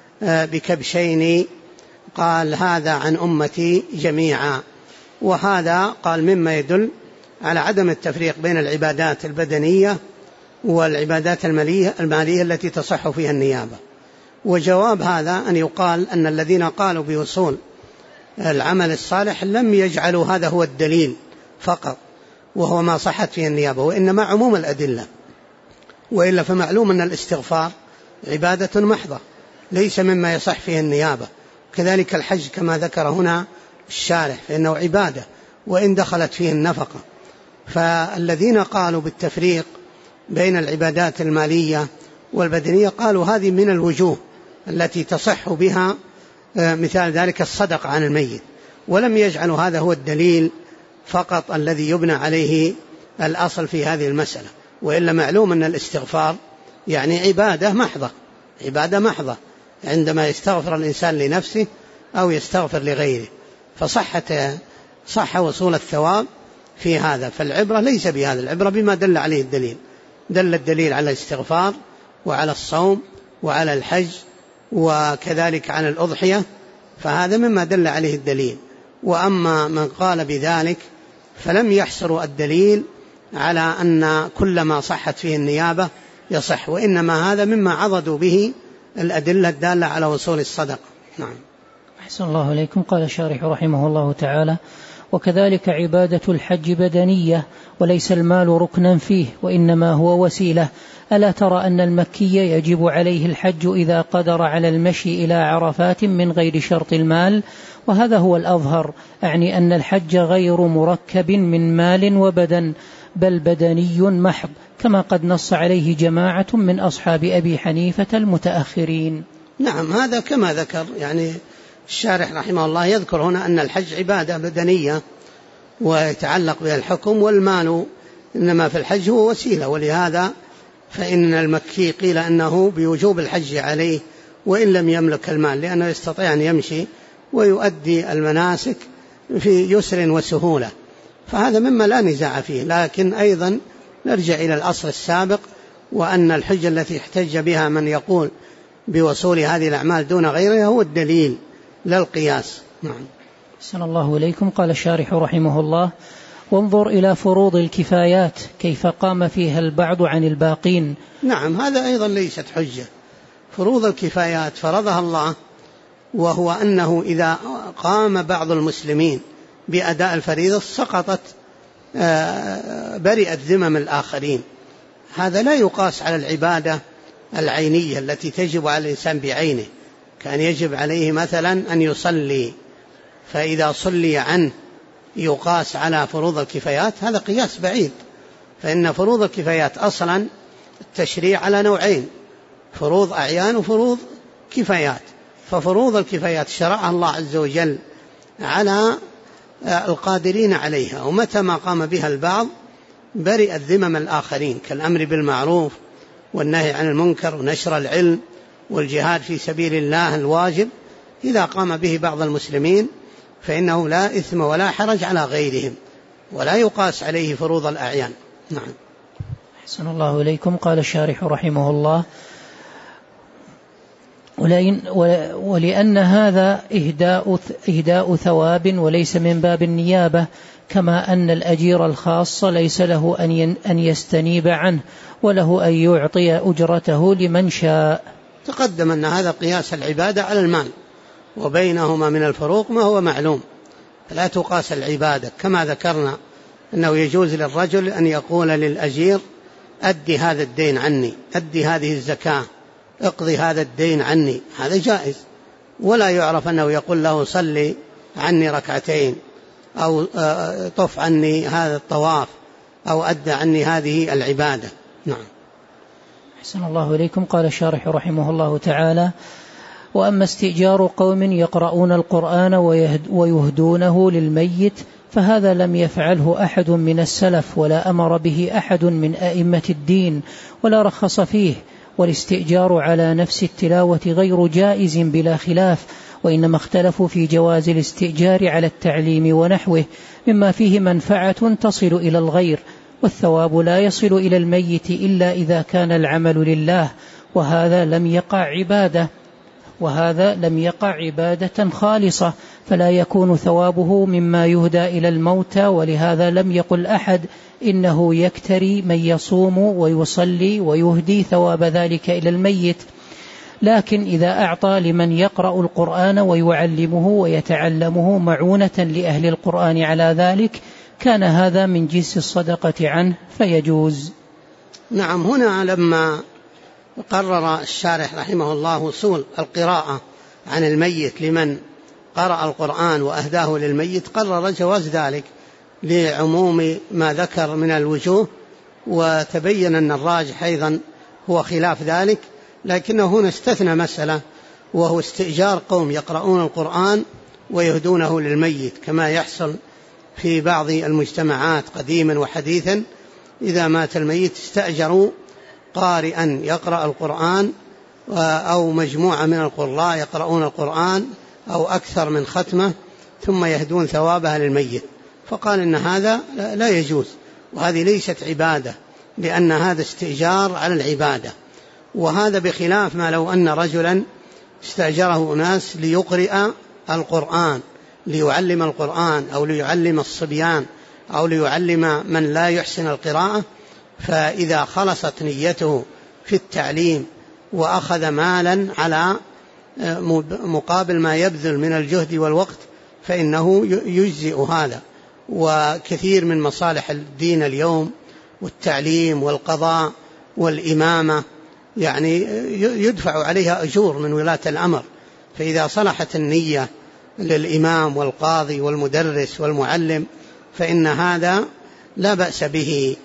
Speaker 2: بكبشين قال: هذا عن أمتي جميعا. وهذا قال مما يدل على عدم التفريق بين العبادات البدنية والعبادات المالية التي تصح فيها النيابة. وجواب هذا أن يقال أن الذين قالوا بوصول العمل الصالح لم يجعلوا هذا هو الدليل فقط وهو ما صحت فيه النيابة، وإنما عموم الأدلة. وإلا فمعلوم أن الاستغفار عبادة محضة ليس مما يصح فيه النيابة. كذلك الحج كما ذكر هنا الشارح فإنه عبادة وإن دخلت فيه النفقة. فالذين قالوا بالتفريق بين العبادات المالية والبدنية قالوا هذه من الوجوه التي تصح بها، مثال ذلك الصدقة عن الميت، ولم يجعلوا هذا هو الدليل فقط الذي يبنى عليه الأصل في هذه المسألة. وإلا معلوم أن الاستغفار يعني عبادة محضة، عبادة محضة عندما يستغفر الإنسان لنفسه أو يستغفر لغيره. فصحة صح وصول الثواب في هذا. فالعبرة ليس بهذا، العبرة بما دل عليه الدليل. دل الدليل على الاستغفار وعلى الصوم وعلى الحج وكذلك على الأضحية، فهذا مما دل عليه الدليل. وأما من قال بذلك فلم يحصر الدليل على أن كل ما صحت فيه النيابة يصح، وإنما هذا مما عضدوا به الأدلة الدالة على وصول الصدقة. نعم.
Speaker 1: أحسن الله إليكم. قال الشارح رحمه الله تعالى: وكذلك عبادة الحج بدنية وليس المال ركنا فيه وإنما هو وسيلة. ألا ترى أن المكي يجب عليه الحج إذا قدر على المشي إلى عرفات من غير شرط المال؟ وهذا هو الأظهر، أعني أن الحج غير مركب من مال وبدن، بل بدني محض، كما قد نص عليه جماعة من أصحاب أبي حنيفة المتأخرين.
Speaker 2: نعم، هذا كما ذكر يعني الشارح رحمه الله، يذكر هنا أن الحج عبادة بدنية ويتعلق بها الحكم، والمال إنما في الحج هو وسيلة. ولهذا فإن المكي قيل أنه بوجوب الحج عليه وإن لم يملك المال، لأنه يستطيع أن يمشي ويؤدي المناسك في يسر وسهولة، فهذا مما لا نزاع فيه. لكن أيضا نرجع إلى الأصل السابق، وأن الحجة التي احتج بها من يقول بوصول هذه الأعمال دون غيرها هو الدليل لا القياس. نعم.
Speaker 1: أحسن الله إليكم. قال الشارح رحمه الله: وانظر إلى فروض الكفايات كيف قام فيها البعض عن الباقين.
Speaker 2: نعم، هذا أيضا ليست حجة. فروض الكفايات فرضها الله، وهو أنه إذا قام بعض المسلمين بأداء الفريضة سقطت برئت ذمم الآخرين. هذا لا يقاس على العبادة العينية التي تجب على الإنسان بعينه، كان يجب عليه مثلا أن يصلي، فإذا صلي عنه يقاس على فروض الكفايات، هذا قياس بعيد. فإن فروض الكفايات أصلا التشريع على نوعين: فروض أعيان وفروض كفايات. ففروض الكفايات شرعها الله عز وجل على القادرين عليها، ومتى ما قام بها البعض برئت ذمم الآخرين، كالأمر بالمعروف والنهي عن المنكر ونشر العلم والجهاد في سبيل الله الواجب. إذا قام به بعض المسلمين فإنه لا إثم ولا حرج على غيرهم، ولا يقاس عليه فروض الأعيان. نعم.
Speaker 1: أحسن الله إليكم. قال الشارح رحمه الله: ولأن هذا إهداء ثواب وليس من باب النيابة، كما أن الأجير الخاص ليس له أن يستنيب عنه، وله أن يعطي أجرته لمن شاء.
Speaker 2: تقدم أن هذا قياس العبادة على المال، وبينهما من الفروق ما هو معلوم، فلا تقاس العبادة. كما ذكرنا أنه يجوز للرجل أن يقول للأجير: أدي هذا الدين عني، أدي هذه الزكاة، اقضي هذا الدين عني، هذا جائز، ولا يعرف أنه يقول له: صلي عني ركعتين، أو طف عني هذا الطواف، أو أدى عني هذه العبادة. نعم.
Speaker 1: أحسن الله إليكم. قال الشارح رحمه الله تعالى: وأما استئجار قوم يقرؤون القرآن ويهدونه للميت فهذا لم يفعله أحد من السلف، ولا أمر به أحد من أئمة الدين، ولا رخص فيه. والاستئجار على نفس التلاوة غير جائز بلا خلاف، وإنما اختلفوا في جواز الاستئجار على التعليم ونحوه مما فيه منفعة تصل إلى الغير، والثواب لا يصل إلى الميت إلا إذا كان العمل لله، وهذا لم يقع عبادة خالصة، فلا يكون ثوابه مما يهدى إلى الموتى. ولهذا لم يقل أحد إنه يكتري من يصوم ويصلي ويهدي ثواب ذلك إلى الميت، لكن إذا أعطى لمن يقرأ القرآن ويعلمه ويتعلمه معونة لأهل القرآن على ذلك كان هذا من جنس الصدقة عنه فيجوز.
Speaker 2: نعم. هنا لما قرر الشارح رحمه الله وصول القراءة عن الميت لمن قرأ القرآن وأهداه للميت، قرر جواز ذلك لعموم ما ذكر من الوجوه، وتبين أن الراجح أيضا هو خلاف ذلك، لكنه هنا استثنى مسألة، وهو استئجار قوم يقرؤون القرآن ويهدونه للميت، كما يحصل في بعض المجتمعات قديما وحديثا. إذا مات الميت استأجروا قارئا يقرأ القرآن، أو مجموعة من القراء يقرؤون القرآن، أو أكثر من ختمة، ثم يهدون ثوابها للميت. فقال إن هذا لا يجوز، وهذه ليست عبادة، لأن هذا استئجار على العبادة. وهذا بخلاف ما لو أن رجلا استأجره أناس ليقرئ القرآن، ليعلم القرآن أو ليعلم الصبيان أو ليعلم من لا يحسن القراءة، فإذا خلصت نيته في التعليم وأخذ مالا على مقابل ما يبذل من الجهد والوقت فإنه يجزئ هذا. وكثير من مصالح الدين اليوم والتعليم والقضاء والإمامة يعني يدفع عليها أجور من ولاة الأمر، فإذا صلحت النية للإمام والقاضي والمدرس والمعلم فإن هذا لا بأس به.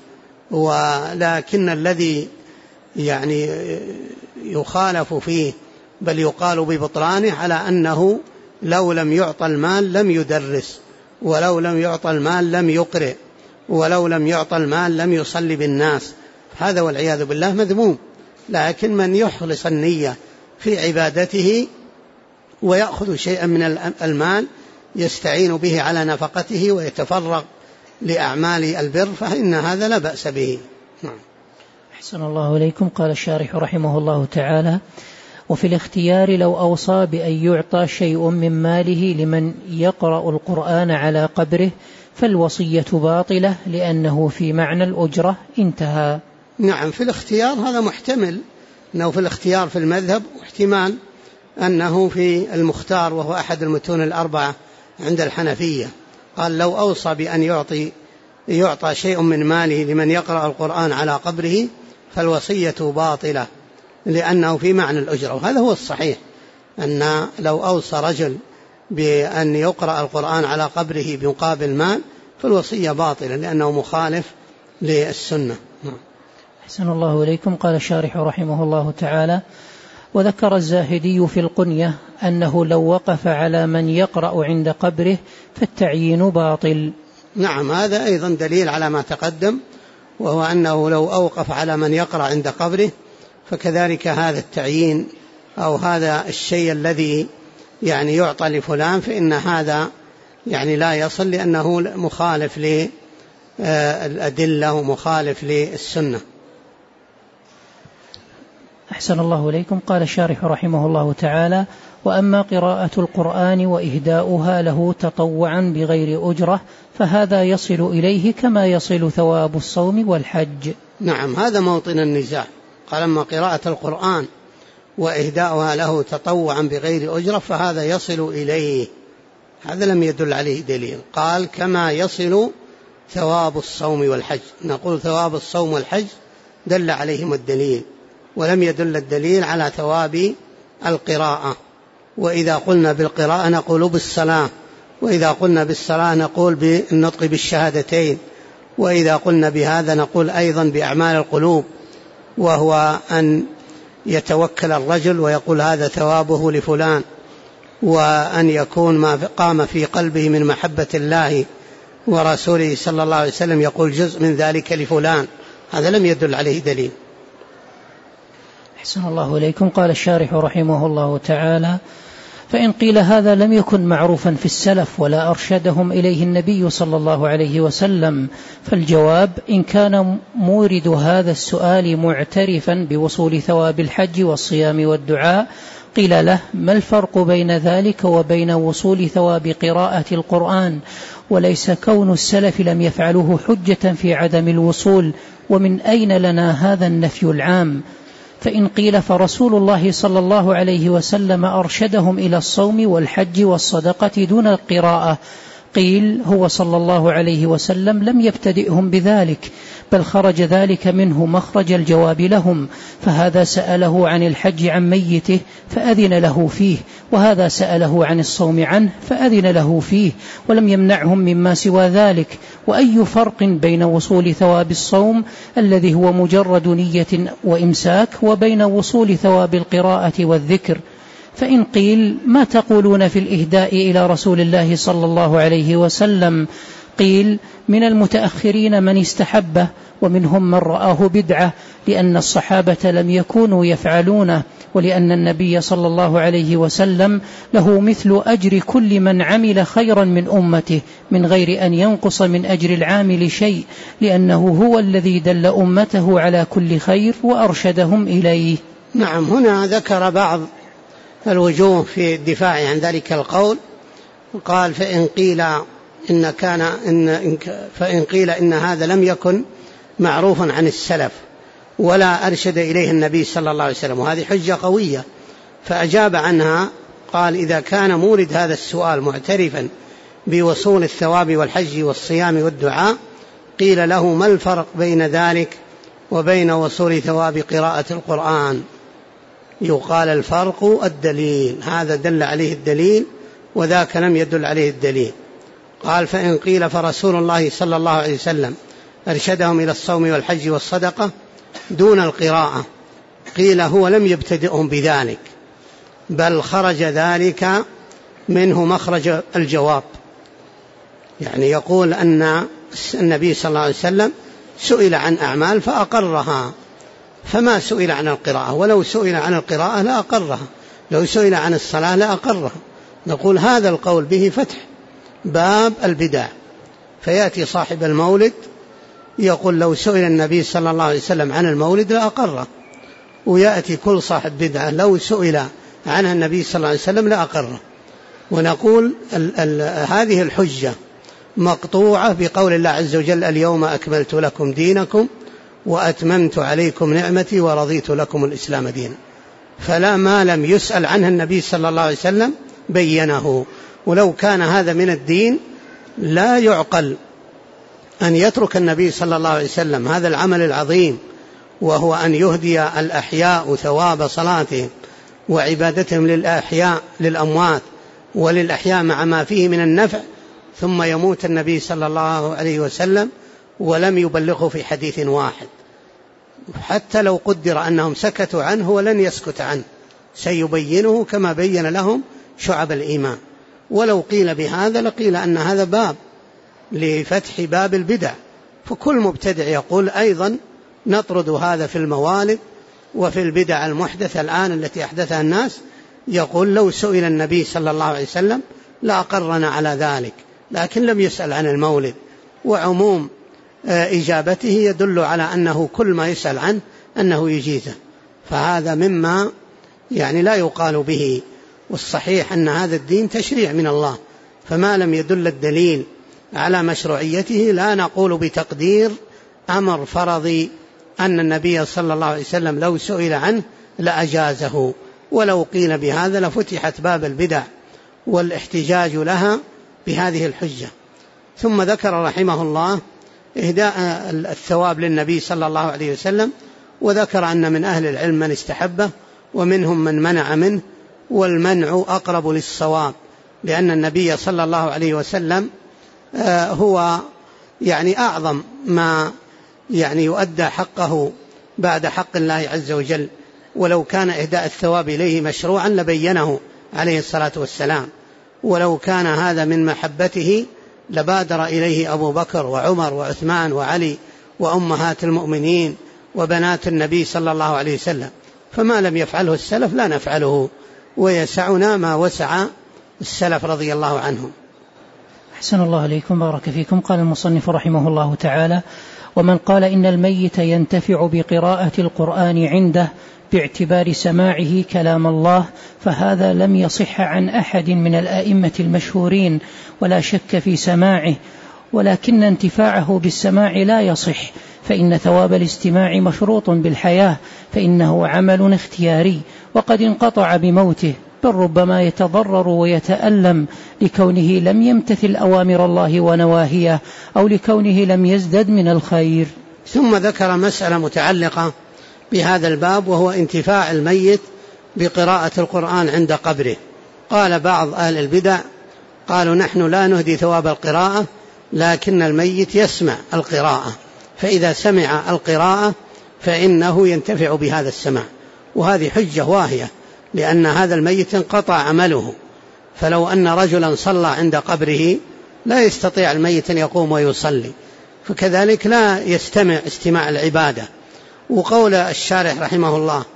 Speaker 2: ولكن الذي يعني يخالف فيه بل يقال ببطلانه على أنه لو لم يعطى المال لم يدرس، ولو لم يعطى المال لم يقرئ، ولو لم يعطى المال لم يصلي بالناس، هذا والعياذ بالله مذموم. لكن من يخلص النية في عبادته ويأخذ شيئا من المال يستعين به على نفقته ويتفرغ لأعمال البر فإن هذا لا بأس به.
Speaker 1: أحسن الله إليكم. قال الشارح رحمه الله تعالى: وفي الاختيار لو أوصى بأن يعطى شيء من ماله لمن يقرأ القرآن على قبره فالوصية باطلة لأنه في معنى الأجرة. انتهى.
Speaker 2: نعم، في الاختيار هذا محتمل أنه في الاختيار في المذهب، واحتمال أنه في المختار وهو أحد المتون الأربعة عند الحنفية. قال لو أوصى بأن يعطى شيء من ماله لمن يقرأ القرآن على قبره فالوصية باطلة لأنه في معنى الأجرة. وهذا هو الصحيح، أن لو أوصى رجل بأن يقرأ القرآن على قبره بمقابل مال فالوصية باطلة لأنه مخالف للسنة.
Speaker 1: أحسن الله إليكم. قال الشارح رحمه الله تعالى: وذكر الزاهدي في القنية أنه لو وقف على من يقرأ عند قبره فالتعيين باطل.
Speaker 2: نعم، هذا أيضا دليل على ما تقدم، وهو أنه لو أوقف على من يقرأ عند قبره فكذلك هذا التعيين أو هذا الشيء الذي يعني يعطى لفلان فإن هذا يعني لا يصل، لأنه مخالف للأدلة ومخالف للسنة.
Speaker 1: أحسن الله إليكم. قال الشارح رحمه الله تعالى: وأما قراءة القرآن وإهداؤها له تطوعا بغير أجرة فهذا يصل إليه كما يصل ثواب الصوم والحج.
Speaker 2: نعم، هذا موطن النزاع. قال أما قراءة القرآن وإهداؤها له تطوعا بغير أجرة فهذا يصل إليه، هذا لم يدل عليه دليل. قال كما يصل ثواب الصوم والحج، نقول ثواب الصوم والحج دل عليهم الدليل، ولم يدل الدليل على ثواب القراءة. وإذا قلنا بالقراءة نقول بالصلاة، وإذا قلنا بالصلاة نقول بالنطق بالشهادتين، وإذا قلنا بهذا نقول أيضا بأعمال القلوب، وهو أن يتوكل الرجل ويقول هذا ثوابه لفلان، وأن يكون ما قام في قلبه من محبة الله ورسوله صلى الله عليه وسلم يقول جزء من ذلك لفلان، هذا لم يدل عليه دليل.
Speaker 1: أحسن الله إليكم. قال الشارح رحمه الله تعالى: فإن قيل هذا لم يكن معروفا في السلف ولا أرشدهم إليه النبي صلى الله عليه وسلم، فالجواب: إن كان مورد هذا السؤال معترفا بوصول ثواب الحج والصيام والدعاء قيل له: ما الفرق بين ذلك وبين وصول ثواب قراءة القرآن؟ وليس كون السلف لم يفعلوه حجة في عدم الوصول، ومن أين لنا هذا النفي العام؟ فإن قيل فرسول الله صلى الله عليه وسلم أرشدهم إلى الصوم والحج والصدقة دون القراءة، قيل هو صلى الله عليه وسلم لم يبتدئهم بذلك، بل خرج ذلك منه مخرج الجواب لهم، فهذا سأله عن الحج عن ميته فأذن له فيه، وهذا سأله عن الصوم عنه فأذن له فيه، ولم يمنعهم مما سوى ذلك. وأي فرق بين وصول ثواب الصوم الذي هو مجرد نية وإمساك وبين وصول ثواب القراءة والذكر؟ فإن قيل: ما تقولون في الإهداء إلى رسول الله صلى الله عليه وسلم؟ قيل: من المتأخرين من استحبه، ومنهم من رآه بدعة، لأن الصحابة لم يكونوا يفعلونه، ولأن النبي صلى الله عليه وسلم له مثل أجر كل من عمل خيرا من أمته من غير أن ينقص من أجر العامل شيء، لأنه هو الذي دل أمته على كل خير وأرشدهم إليه.
Speaker 2: نعم. هنا ذكر بعض الوجوه في الدفاع عن ذلك القول. قال فإن قيل إن هذا لم يكن معروفا عن السلف ولا أرشد إليه النبي صلى الله عليه وسلم، وهذه حجة قوية، فأجاب عنها. قال إذا كان مورد هذا السؤال معترفا بوصول الثواب والحج والصيام والدعاء قيل له ما الفرق بين ذلك وبين وصول ثواب قراءة القرآن؟ يقال الفرق الدليل، هذا دل عليه الدليل وذاك لم يدل عليه الدليل. قال فإن قيل فرسول الله صلى الله عليه وسلم أرشدهم إلى الصوم والحج والصدقة دون القراءة، قيل هو لم يبتدئهم بذلك بل خرج ذلك منه مخرج الجواب. يعني يقول أن النبي صلى الله عليه وسلم سئل عن أعمال فأقرها، فما سئل عن القراءة، ولو سئل عن القراءة لا أقرها، لو سئل عن الصلاة لا أقرها. نقول هذا القول به فتح باب البدع، فيأتي صاحب المولد يقول لو سئل النبي صلى الله عليه وسلم عن المولد لا أقره، ويأتي كل صاحب بدعة لو سئل عنها النبي صلى الله عليه وسلم لا أقره. ونقول هذه الحجة مقطوعة بقول الله عز وجل اليوم أكملت لكم دينكم وأتممت عليكم نعمتي ورضيت لكم الإسلام دينا، فلا ما لم يسأل عنها النبي صلى الله عليه وسلم بينه. ولو كان هذا من الدين لا يعقل أن يترك النبي صلى الله عليه وسلم هذا العمل العظيم، وهو أن يهدي الأحياء ثواب صلاتهم وعبادتهم للأحياء للأموات وللأحياء مع ما فيه من النفع، ثم يموت النبي صلى الله عليه وسلم ولم يبلغه في حديث واحد. حتى لو قدر أنهم سكتوا عنه ولن يسكت عنه، سيبينه كما بين لهم شعب الإيمان. ولو قيل بهذا لقيل أن هذا باب لفتح باب البدع، فكل مبتدع يقول أيضا نطرد هذا في الموالد وفي البدع المحدثة الآن التي أحدثها الناس، يقول لو سئل النبي صلى الله عليه وسلم لأقرنا على ذلك، لكن لم يسأل عن المولد، وعموم إجابته يدل على أنه كل ما يسأل عنه أنه يجيزه، فهذا مما يعني لا يقال به. والصحيح أن هذا الدين تشريع من الله، فما لم يدل الدليل على مشروعيته لا نقول بتقدير أمر فرضي أن النبي صلى الله عليه وسلم لو سئل عنه لأجازه. ولو قيل بهذا لفتحت باب البدع والاحتجاج لها بهذه الحجة. ثم ذكر رحمه الله إهداء الثواب للنبي صلى الله عليه وسلم، وذكر أن من أهل العلم من استحبه ومنهم من منع منه، والمنع أقرب للصواب، لأن النبي صلى الله عليه وسلم هو يعني أعظم ما يعني يؤدى حقه بعد حق الله عز وجل، ولو كان إهداء الثواب إليه مشروعا لبينه عليه الصلاة والسلام، ولو كان هذا من محبته لبادر إليه أبو بكر وعمر وعثمان وعلي وأمهات المؤمنين وبنات النبي صلى الله عليه وسلم، فما لم يفعله السلف لا نفعله، ويسعنا ما وسع السلف رضي الله عنهم.
Speaker 1: أحسن الله عليكم، بارك فيكم. قال المصنف رحمه الله تعالى: ومن قال إن الميت ينتفع بقراءة القرآن عنده باعتبار سماعه كلام الله، فهذا لم يصح عن أحد من الآئمة المشهورين ولا شك في سماعه، ولكن انتفاعه بالسماع لا يصح، فإن ثواب الاستماع مشروط بالحياة، فإنه عمل اختياري وقد انقطع بموته، بل ربما يتضرر ويتألم لكونه لم يمتثل أوامر الله ونواهيه، أو لكونه لم يزدد من الخير.
Speaker 2: ثم ذكر مسألة متعلقة بهذا الباب، وهو انتفاع الميت بقراءة القرآن عند قبره. قال بعض أهل البدع قالوا نحن لا نهدي ثواب القراءة، لكن الميت يسمع القراءة، فإذا سمع القراءة فإنه ينتفع بهذا السماع، وهذه حجة واهية، لأن هذا الميت انقطع عمله، فلو أن رجلا صلى عند قبره لا يستطيع الميت أن يقوم ويصلي، فكذلك لا يستمع استماع العبادة. وقول الشارح رحمه الله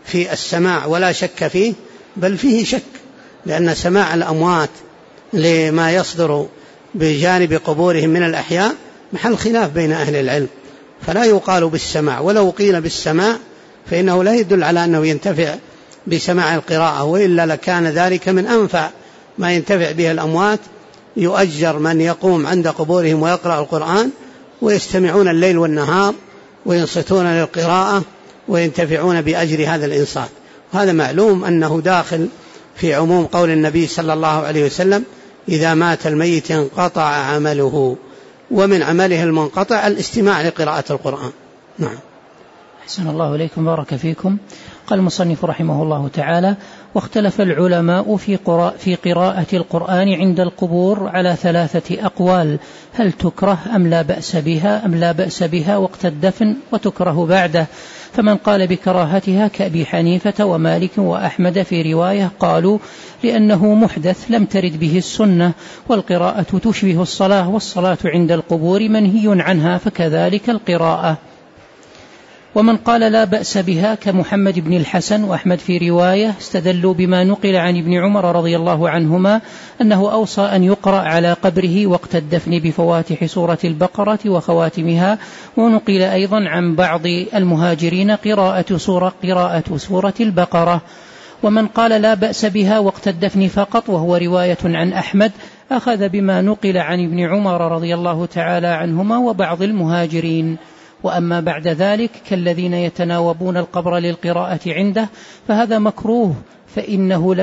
Speaker 2: في السماع ولا شك فيه، بل فيه شك، لأن سماع الأموات لما يصدر بجانب قبورهم من الأحياء محل خلاف بين أهل العلم، فلا يقال بالسماع، ولو قيل بالسماع فإنه لا يدل على أنه ينتفع بسماع القراءة، وإلا لكان ذلك من أنفع ما ينتفع به الأموات. يؤجر من يقوم عند قبورهم ويقرأ القرآن ويستمعون الليل والنهار وينصتون للقراءة وينتفعون بأجر هذا الإنصات. هذا معلوم أنه داخل في عموم قول النبي صلى الله عليه وسلم: إذا مات الميت انقطع عمله، ومن عمله المنقطع الاستماع لقراءة القرآن. نعم.
Speaker 1: أحسن الله إليكم، بارك فيكم. قال المصنف رحمه الله تعالى: واختلف العلماء في قراءة القرآن عند القبور على 3 أقوال: هل تكره أم لا بأس بها وقت الدفن وتكره بعده؟ فمن قال بكراهتها كأبي حنيفة ومالك وأحمد في رواية قالوا لأنه محدث لم ترد به السنة، والقراءة تشبه الصلاة، والصلاة عند القبور منهي عنها، فكذلك القراءة. ومن قال لا بأس بها كمحمد بن الحسن وأحمد في رواية استدلوا بما نقل عن ابن عمر رضي الله عنهما أنه أوصى أن يقرأ على قبره وقت الدفن بفواتح سورة البقرة وخواتمها، ونقل أيضا عن بعض المهاجرين قراءة سورة البقرة. ومن قال لا بأس بها وقت الدفن فقط وهو رواية عن أحمد أخذ بما نقل عن ابن عمر رضي الله تعالى عنهما وبعض المهاجرين. وأما بعد ذلك كالذين يتناوبون القبر للقراءة عنده فهذا مكروه، فإنه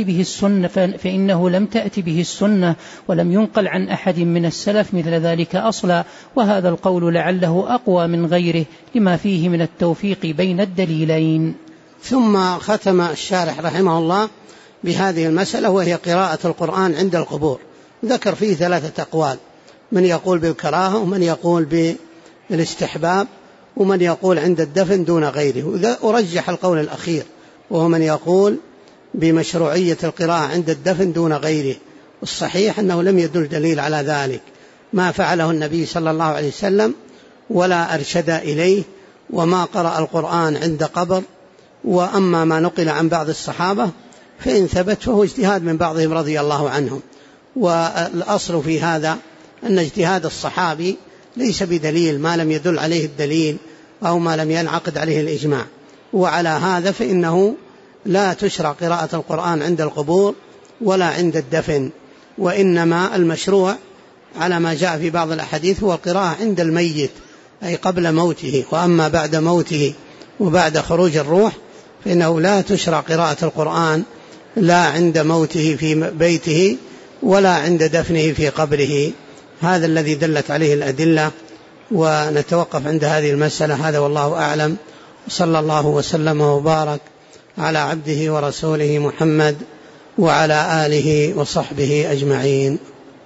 Speaker 1: لم تأتي به السنة ولم ينقل عن أحد من السلف مثل ذلك أصلا، وهذا القول لعله أقوى من غيره لما فيه من التوفيق بين الدليلين.
Speaker 2: ثم ختم الشارح رحمه الله بهذه المسألة، وهي قراءة القرآن عند القبور. ذكر فيه 3 أقوال: من يقول بالكراهة، ومن يقول بالاستحباب، ومن يقول عند الدفن دون غيره. أرجح القول الأخير، وهو من يقول بمشروعية القراءة عند الدفن دون غيره. والصحيح أنه لم يدل دليل على ذلك، ما فعله النبي صلى الله عليه وسلم ولا أرشد إليه، وما قرأ القرآن عند قبر. وأما ما نقل عن بعض الصحابة فإن ثبت فهو اجتهاد من بعضهم رضي الله عنهم. والأصل في هذا أن اجتهاد الصحابي ليس بدليل ما لم يدل عليه الدليل أو ما لم ينعقد عليه الإجماع. وعلى هذا فإنه لا تشرع قراءة القرآن عند القبور ولا عند الدفن، وإنما المشروع على ما جاء في بعض الأحاديث هو القراءة عند الميت، أي قبل موته. وأما بعد موته وبعد خروج الروح فإنه لا تشرع قراءة القرآن لا عند موته في بيته ولا عند دفنه في قبره. هذا الذي دلت عليه الأدلة، ونتوقف عند هذه المسألة. هذا والله أعلم، صلى الله وسلم وبارك على عبده ورسوله محمد وعلى آله وصحبه أجمعين.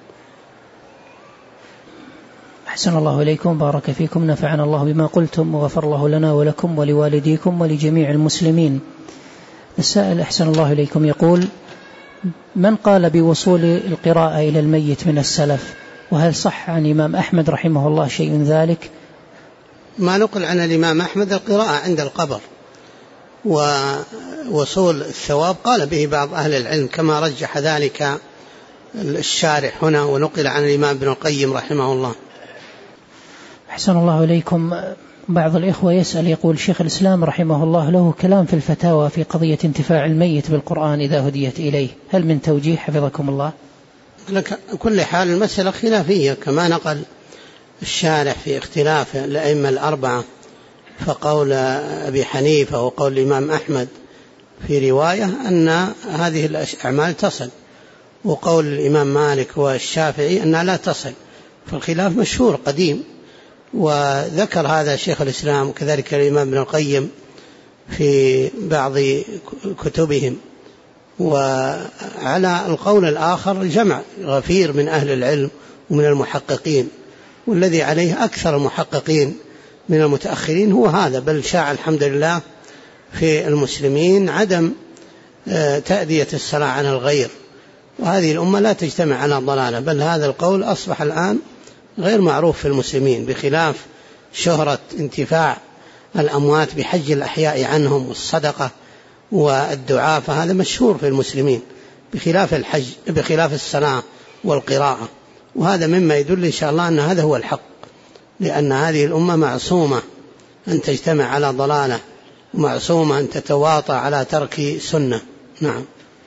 Speaker 1: أحسن الله إليكم، بارك فيكم، نفعنا الله بما قلتم، وغفر الله لنا ولكم ولوالديكم ولجميع المسلمين. السائل أحسن الله إليكم يقول: من قال بوصول القراءة إلى الميت من السلف، وهل صح عن الإمام أحمد رحمه الله شيء ذلك؟
Speaker 2: ما نقل عن الإمام أحمد القراءة عند القبر، ووصول الثواب قال به بعض أهل العلم كما رجح ذلك الشارح هنا، ونقل عن الإمام ابن القيم رحمه الله.
Speaker 1: أحسن الله إليكم. بعض الإخوة يسأل يقول: شيخ الإسلام رحمه الله له كلام في الفتاوى في قضية انتفاع الميت بالقرآن إذا هديت إليه، هل من توجيه حفظكم الله؟
Speaker 2: كل حال المسألة خلافية كما نقل الشارح في اختلاف الأئمة الأربعة، فقول أبي حنيفة وقول الإمام أحمد في رواية أن هذه الأعمال تصل، وقول الإمام مالك والشافعي أنها لا تصل، فالخلاف مشهور قديم. وذكر هذا شيخ الإسلام وكذلك الإمام ابن القيم في بعض كتبهم. وعلى القول الآخر جمع غفير من أهل العلم ومن المحققين، والذي عليه أكثر المحققين من المتأخرين هو هذا، بل شاع الحمد لله في المسلمين عدم تأدية الصلاة عن الغير، وهذه الأمة لا تجتمع على ضلالة، بل هذا القول أصبح الآن غير معروف في المسلمين، بخلاف شهرة انتفاع الأموات بحج الأحياء عنهم والصدقة والدعاء، فهذا مشهور في المسلمين بخلاف الحج، بخلاف الصلاة والقراءة. وهذا مما يدل إن شاء الله أن هذا هو الحق، لأن هذه الأمة معصومة أن تجتمع على ضلالة، ومعصومة أن تتواطى على ترك سنة. نعم.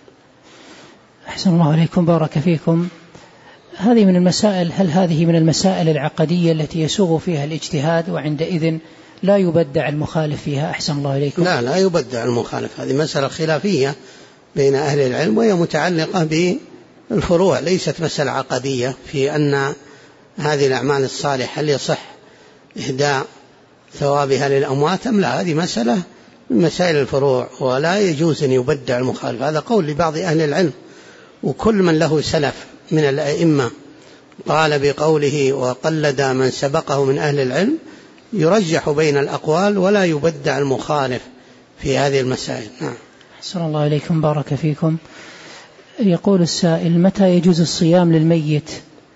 Speaker 1: أحسن الله عليكم، بارك فيكم. هذه من المسائل، هل هذه من المسائل العقدية التي يسوغ فيها الاجتهاد وعندئذ لا يبدع المخالف فيها؟ أحسن الله عليكم.
Speaker 2: لا يبدع المخالف، هذه مسألة خلافية بين أهل العلم، وهي متعلقة بالفروع، ليست مسألة عقدية في أن هذه الأعمال الصالحة هل يصح إهداء ثوابها للأموات أم لا. هذه مسألة من مسائل الفروع، ولا يجوز أن يبدع المخالف. هذا قول لبعض أهل العلم، وكل من له سلف من الأئمة قال بقوله وقلد من سبقه من أهل العلم، يرجح بين الأقوال ولا يبدع المخالف في هذه المسائل. نعم.
Speaker 1: أحسن الله عليكم، بارك فيكم. يقول السائل: متى يجوز الصيام للميت؟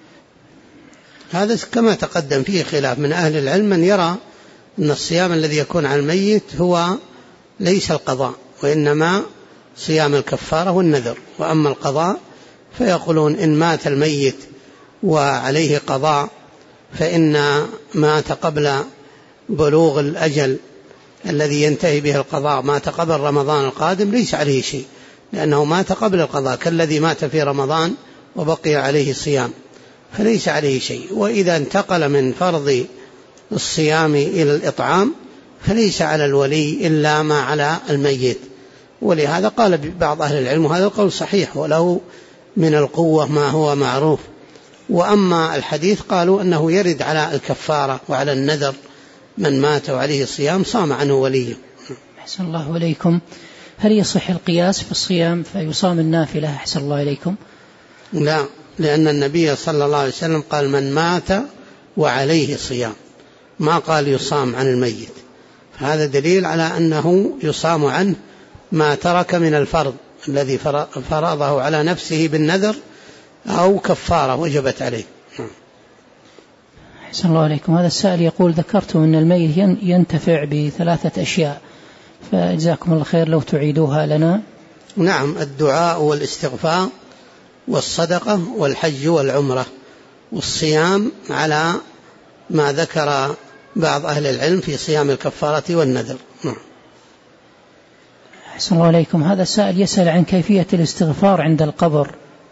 Speaker 2: هذا كما تقدم فيه خلاف من أهل العلم، من يرى أن الصيام الذي يكون على الميت هو ليس القضاء، وإنما صيام الكفارة والنذر. وأما القضاء فيقولون إن مات الميت وعليه قضاء فإن مات قبل بلوغ الأجل الذي ينتهي به القضاء، مات قبل رمضان القادم، ليس عليه شيء، لأنه مات قبل القضاء، كالذي مات في رمضان وبقي عليه صيام، فليس عليه شيء. وإذا انتقل من فرض الصيام إلى الإطعام فليس على الولي إلا ما على الميت. ولهذا قال بعض أهل العلم، وهذا القول صحيح وله من القوة ما هو معروف. وأما الحديث قالوا أنه يرد على الكفارة وعلى النذر، من مات وعليه صيام صام عنه وليه.
Speaker 1: أحسن الله عليكم. هل يصح القياس في الصيام فيصام النافلة؟ أحسن الله عليكم.
Speaker 2: لا، لأن النبي صلى الله عليه وسلم قال من مات وعليه صيام، ما قال يصام عن الميت، فهذا دليل على أنه يصام عنه ما ترك من الفرض الذي فرضه على نفسه بالنذر أو كفارة وجبت عليه.
Speaker 1: أحسن الله عليكم. هذا السائل يقول: ذكرتم أن الميت ينتفع بثلاثة أشياء، فجزاكم الله خير لو تعيدوها لنا.
Speaker 2: نعم، الدعاء والاستغفار والصدقة والحج والعمرة والصيام، على ما ذكر بعض أهل العلم في صيام الكفارة والنذر.
Speaker 1: أحسن الله عليكم. هذا السائل يسأل عن كيفية الاستغفار عند القبر.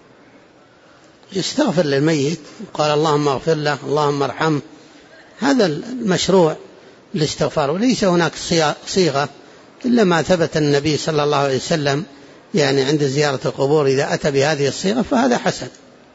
Speaker 2: يستغفر للميت، قال اللهم اغفر له، اللهم ارحمه، هذا المشروع الاستغفار، وليس هناك صيغة إلا ما ثبت النبي صلى الله عليه وسلم، يعني عند زيارة القبور إذا أتى بهذه الصيغة فهذا حسن.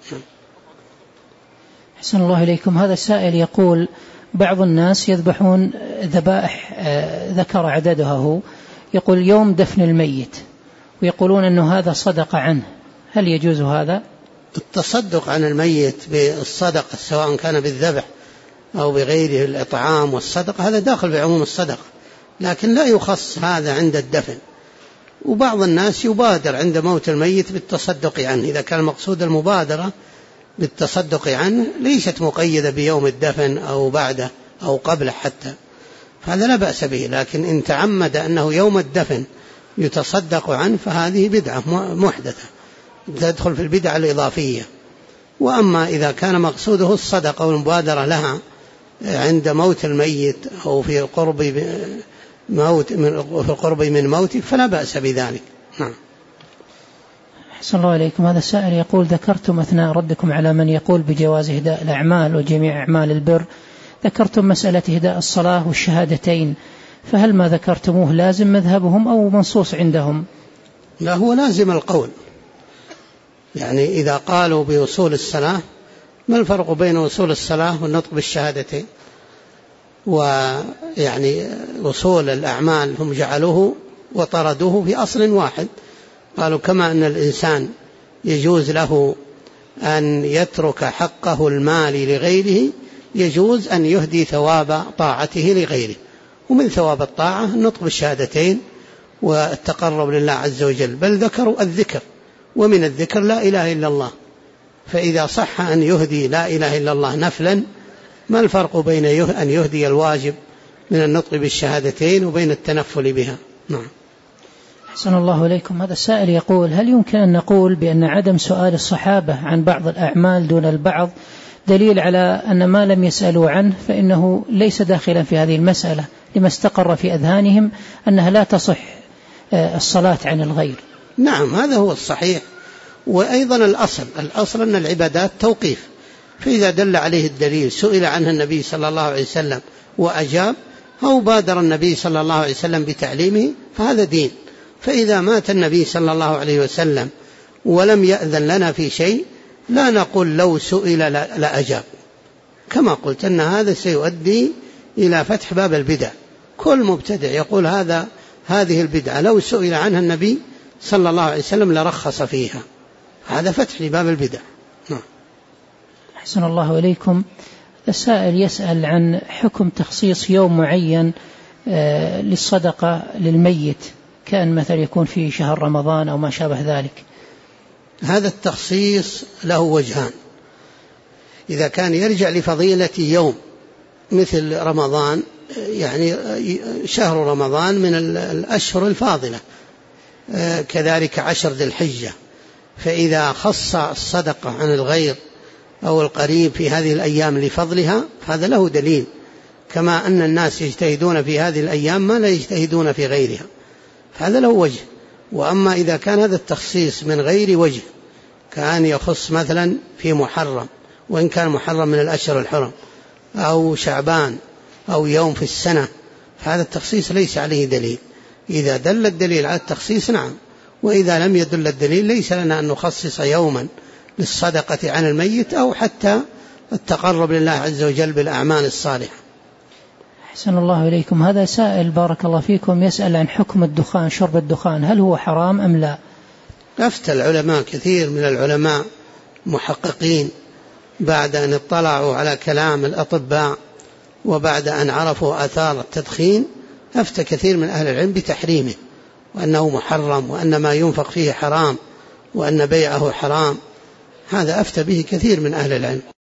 Speaker 1: أحسن الله إليكم. هذا السائل يقول: بعض الناس يذبحون ذبائح ذكر عددها هو، يقول يوم دفن الميت، ويقولون أنه هذا صدقة عنه، هل يجوز هذا؟
Speaker 2: التصدق عن الميت بالصدقة سواء كان بالذبح أو بغيره، الإطعام والصدقة، هذا داخل في عموم الصدقة، لكن لا يخص هذا عند الدفن. وبعض الناس يبادر عند موت الميت بالتصدق عنه، إذا كان المقصود المبادرة بالتصدق عنه ليست مقيدة بيوم الدفن أو بعده أو قبله حتى، فهذا لا بأس به. لكن إن تعمد أنه يوم الدفن يتصدق عنه فهذه بدعة محدثة تدخل في البدعة الإضافية. وأما إذا كان مقصوده الصدقة والمبادرة لها عند موت الميت أو في القرب من موته فلا بأس بذلك. نعم.
Speaker 1: أحسن الله عليكم. هذا السائل يقول: ذكرتم أثناء ردكم على من يقول بجواز إهداء الأعمال وجميع أعمال البر، ذكرتم مسألة إهداء الصلاة والشهادتين، فهل ما ذكرتموه لازم مذهبهم أو منصوص عندهم؟
Speaker 2: لا، هو لازم القول. يعني إذا قالوا بوصول الصلاة، ما الفرق بين وصول الصلاة والنطق بالشهادتين؟ ويعني وصول الأعمال هم جعلوه وطردوه في أصل واحد، قالوا كما أن الإنسان يجوز له أن يترك حقه المالي لغيره، يجوز أن يهدي ثواب طاعته لغيره، ومن ثواب الطاعة النطق بالشهادتين والتقرب لله عز وجل، بل ذكروا الذكر، ومن الذكر لا إله إلا الله. فإذا صح أن يهدي لا إله إلا الله نفلا، ما الفرق بين أن يهدي الواجب من النطق بالشهادتين وبين التنفل بها؟ نعم.
Speaker 1: أحسن الله إليكم. هذا السائل يقول: هل يمكن أن نقول بأن عدم سؤال الصحابة عن بعض الأعمال دون البعض دليل على أن ما لم يسألوا عنه فإنه ليس داخلا في هذه المسألة، لما استقر في أذهانهم أنها لا تصح الصلاة عن الغير؟
Speaker 2: نعم، هذا هو الصحيح. وأيضا الأصل أن العبادات توقيف، فإذا دل عليه الدليل سئل عنها النبي صلى الله عليه وسلم وأجاب، أو بادر النبي صلى الله عليه وسلم بتعليمه، فهذا دين. فإذا مات النبي صلى الله عليه وسلم ولم يأذن لنا في شيء، لا نقول لو سئل لا أجاب، كما قلت أن هذا سيؤدي إلى فتح باب البدع. كل مبتدع يقول هذه البدعة لو سئل عنها النبي صلى الله عليه وسلم لرخص فيها، هذا فتح لباب البدع.
Speaker 1: أحسن الله إليكم. السائل يسأل عن حكم تخصيص يوم معين للصدقة للميت، كان مثلا يكون في شهر رمضان أو ما شابه ذلك.
Speaker 2: هذا التخصيص له وجهان: إذا كان يرجع لفضيلة يوم مثل رمضان، يعني شهر رمضان من الأشهر الفاضلة، كذلك 10 ذي الحجة، فإذا خص الصدقة عن الغير أو القريب في هذه الأيام لفضلها فهذا له دليل، كما أن الناس يجتهدون في هذه الأيام ما لا يجتهدون في غيرها، فهذا له وجه. وأما إذا كان هذا التخصيص من غير وجه، كان يخص مثلا في محرم، وإن كان محرم من الأشهر الحرم، أو شعبان، أو يوم في السنة، فهذا التخصيص ليس عليه دليل. إذا دل الدليل على التخصيص نعم، وإذا لم يدل الدليل ليس لنا أن نخصص يوما للصدقة عن الميت أو حتى التقرب لله عز وجل بالأعمال الصالحة.
Speaker 1: أحسن الله إليكم. هذا سائل بارك الله فيكم يسأل عن حكم الدخان، شرب الدخان، هل هو حرام أم لا؟
Speaker 2: أفتى العلماء، كثير من العلماء محققين بعد أن اطلعوا على كلام الأطباء وبعد أن عرفوا آثار التدخين، أفتى كثير من أهل العلم بتحريمه، وأنه محرم، وأن ما ينفق فيه حرام، وأن بيعه حرام. هذا أفتى به كثير من أهل العلم.